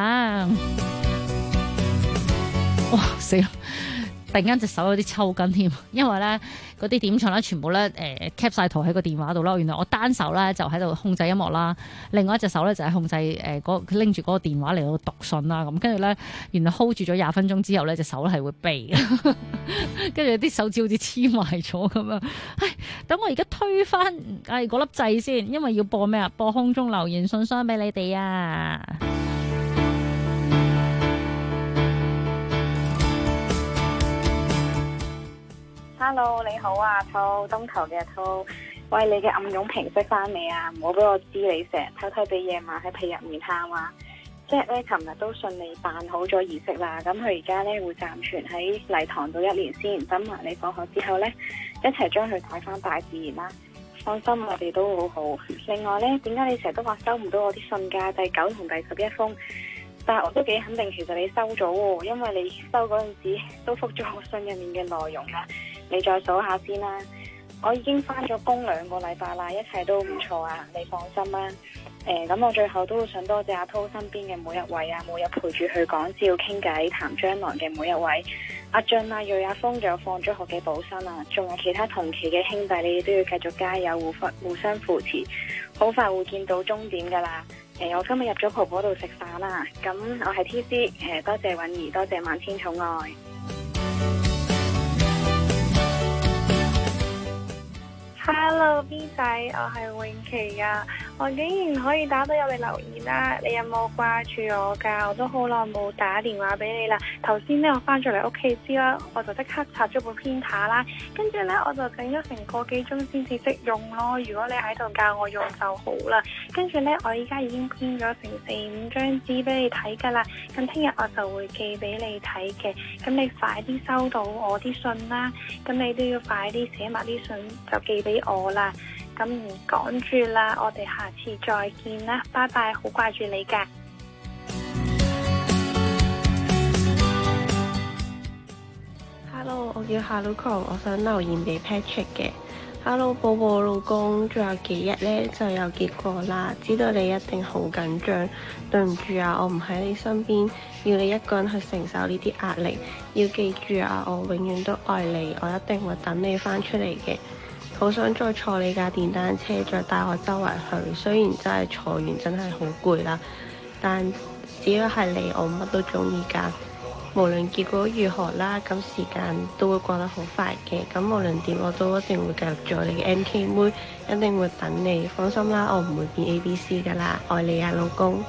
哇死啦！突然間隻手有啲抽筋添，因為咧嗰啲點唱咧全部咧cap 晒圖喺個電話度啦。原來我單手咧就喺度控制音樂啦，另外一隻手咧就係控制佢拎住嗰個電話嚟到讀信啦。咁跟住咧，原來 hold 住咗20分鐘之後咧，隻手咧係會痹，跟住啲手指好似黐埋咗咁樣。唉，等我而家推翻嗰粒掣先，因為要播咩啊？播空中留言信箱俾你哋啊！ Hello， 你好啊，兔東頭嘅兔，喂，你嘅暗湧平息翻未啊？唔好俾我知你成日偷偷地夜晚喺被入面喊啊！即係咧，琴日都順利辦好咗儀式啦，咁佢而家咧會暫存喺禮堂度1年先，等埋你放學之後咧，一齊將佢帶翻大自然啦。放心，我哋都好好。另外咧，點解你成日都話收唔到我啲信㗎？第9同第11封，但係我都幾肯定，其實你收咗喎，因為你收嗰陣時都覆咗我信入面嘅內容啦。你再數下先啦，我已經返咗工2個禮拜啦，一切都唔錯啊，你放心啦。咁我最後都會想多謝阿濤身邊嘅每一位啊，每日陪住佢講笑傾偈談將來嘅每一位，阿俊啊、瑞阿峰，仲有放咗學嘅寶生啊，仲有其他同期嘅兄弟，你哋都要繼續加油，互相扶持，好快會見到終點噶啦。我今日入咗婆婆度食飯啦，咁我係 TC，多謝允兒，多謝萬千寵愛。 Hello B 仔，我係永琪啊！我竟然可以打到入嚟留言啦，你有冇掛住我噶？我都好耐冇打電話俾你啦。頭先呢，我翻咗嚟屋企之啦，我就即刻拆咗部 printer 啦，跟住呢，我就整咗成個幾鐘先至識用咯。如果你喺度教我用就好啦。跟住呢，我依家已經編咗成4-5張紙俾你睇噶啦。咁聽日我就會寄俾你睇嘅。咁你快啲收到我啲信啦。咁你都要快啲寫埋啲信就寄俾我啦。咁唔講住啦，我哋下次再見啦，拜拜，好掛住你噶。Hello， 我叫 Haruko， 我想留言俾 Patrick 嘅。 Hello， 寶寶老公，仲有幾日呢就有結果啦，知道你一定好緊張，對唔住啊，我唔喺你身邊，要你一個人去承受呢啲壓力，要記住啊，我永遠都愛你，我一定會等你返出嚟嘅。好想再坐你架電單車，再帶我周圍去，雖然真係坐完真係好攰啦，但只要係你，我乜都鍾意㗎。無論結果如何啦，咁時間都會過得好快嘅。咁無論點，我都一定會繼續做你嘅 MK 妹，一定會等你。放心啦，我唔會變 ABC 噶啦，愛你啊，老公。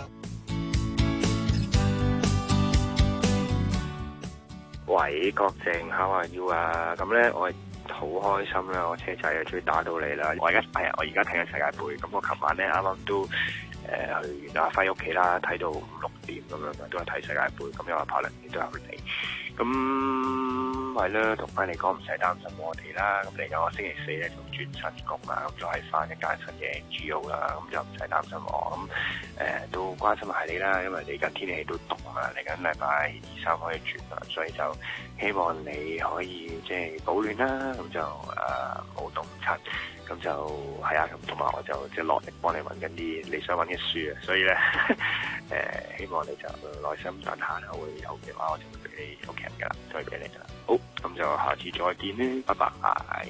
喂，郭靖，How are you 啊？咁咧，我好開心啦，我車仔終於打到你啦。我而家睇緊世界盃，咁我琴晚咧啱啱都去完阿輝屋企啦，睇到5、6點咁樣嘅，都係睇世界盃。咁又話柏倫亦都有嚟，咁係啦，同翻你講唔使擔心我哋啦。咁嚟緊我星期4咧就轉新工啦，咁就係翻一間新嘅 NGO 啦，咁就唔使擔心我。咁都關心係你啦，因為嚟緊天氣都凍啊，嚟緊禮拜2、3可以轉啦，所以就希望你可以即係保暖啦，咁就冇凍親。咁就係啊，咁同埋我就即係落力幫你揾緊啲你想揾嘅書啊，所以咧希望你就耐心等下啦，會有嘅話我就會俾你屋企人噶啦，再俾你噶啦。好，咁就下次再見啦，拜拜。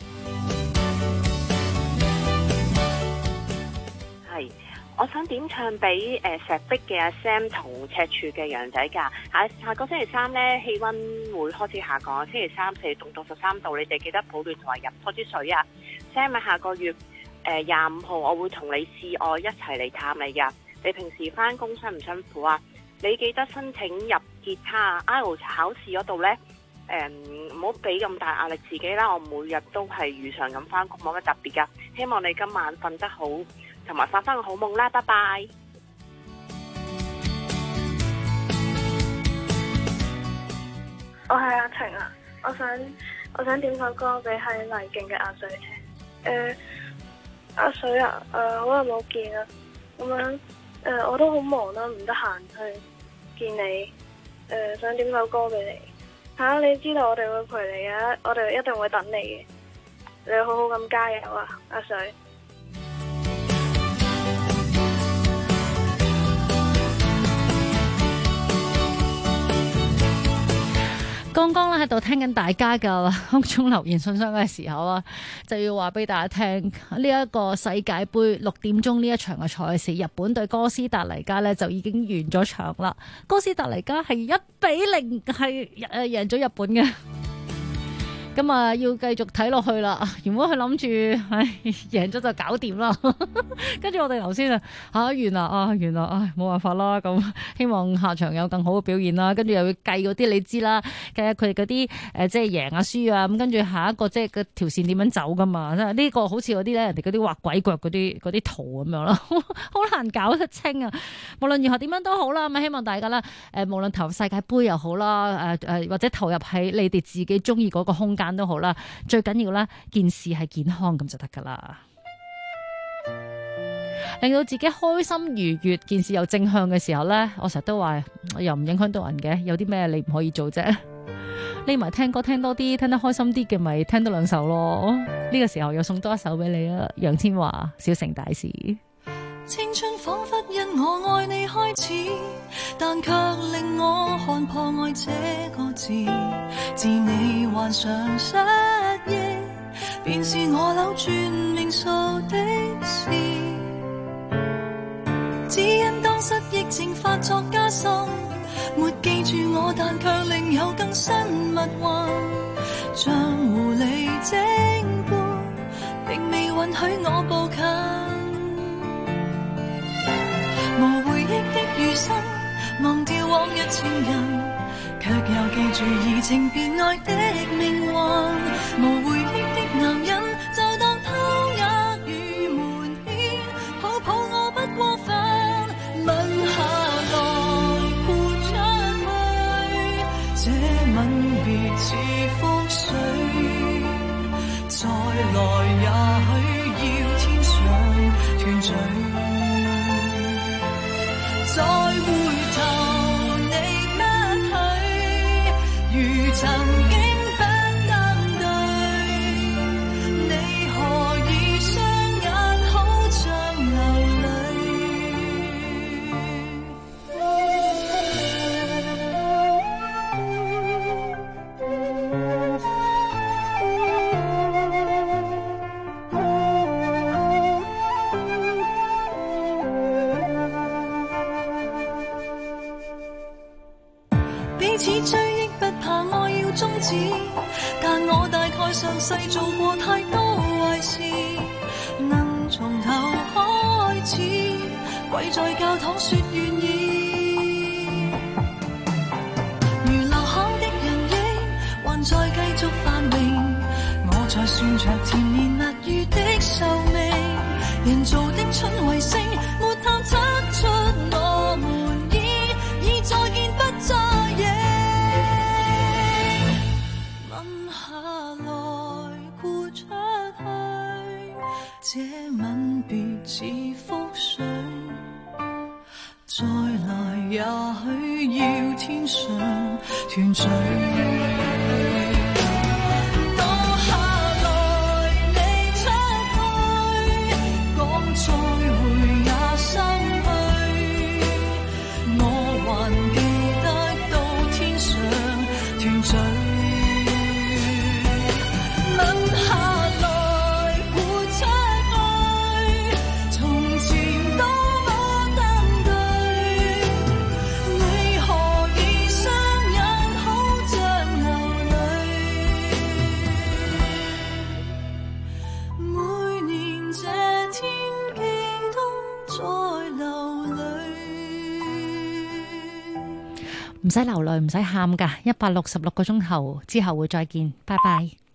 係，我想點唱俾石壁嘅阿 Sam 同赤柱嘅羊仔㗎。下個星期3咧氣温會開始下降，星期3、4凍到13度，你哋記得保暖同埋飲多啲水啊。Sam 喺下個月25號，我會同你示愛一齊嚟探你㗎。你平時返工辛唔辛苦啊？你記得申請入吉他 IELTS 考試嗰度呢，唔好俾咁大壓力自己啦。我每日都係如常咁返工，冇乜特別㗎。希望你今晚瞓得好，同埋發返個好夢啦。拜拜。 我係阿晴啊，我想點首歌俾係黎勁嘅阿水聽。阿水啊，好耐冇見啦，咁樣我都好忙啦，唔得閒去見你，想點首歌俾你。你知道我哋會陪你嘅，我哋一定會等你嘅，你好好咁加油啊，阿水。 剛剛咧喺度聽緊大家嘅空中留言信箱嘅時候啦，就要話俾大家聽呢一個世界盃6點鐘呢一場嘅賽事，日本對哥斯達黎加呢就已經完咗場啦。哥斯達黎加係1-0係贏咗日本嘅。咁啊，要繼續睇落去啦。原本佢諗住，贏咗就搞掂啦。跟住我哋頭先完啦，冇辦法啦。咁希望下場有更好嘅表現啦。跟住又要計嗰啲，你知啦，計下佢哋嗰啲即係贏啊輸啊。咁跟住下一個即係個條線點樣走噶嘛？呢個好似嗰啲咧，人哋嗰啲畫鬼腳嗰啲圖咁樣啦，好難搞得清啊。無論如何點樣都好啦，咁希望大家啦，無論投入世界盃又好啦，或者投入喺你哋自己中意嗰個空間都好啦，最緊要啦，件事係健康咁就得噶啦，令到自己開心愉悅，件事又正向嘅時候呢，我成日都話又唔影響到人嘅，有啲咩你唔可以做啫？匿埋聽歌聽多啲，聽得開心啲嘅咪聽多2首咯。呢個時候又送多1首俾你啦，楊千嬅《小城大事》。 青春彷彿因我愛你開始，但卻令我看破愛這個字。自你患上失憶，便是我扭轉命數的事。只因當失憶症發作加深，沒記住我，但卻另有更新密運。像狐狸精般，並未允許我步近。無回憶的餘生，忘掉往日情人，卻又記住移情別愛的命運。無回憶的男人，就當偷也與瞞騙，抱抱我不過分，吻下來潑出去，這吻別似覆水，再來也許要天上斷嘴。再回頭你不許，如曾經不登對，你上世做過太多壞事，能從頭開始，跪在教堂說願意。如留下的人影還在繼續繁榮，我在算着甜言蜜語的壽命，人造的春衛星沒探測出我們已再見不再影。吻下來豁出去，這吻別似覆水，再來也許要天上團聚。 唔使流淚，唔使喊㗎，166個鐘頭之後會再見，拜拜。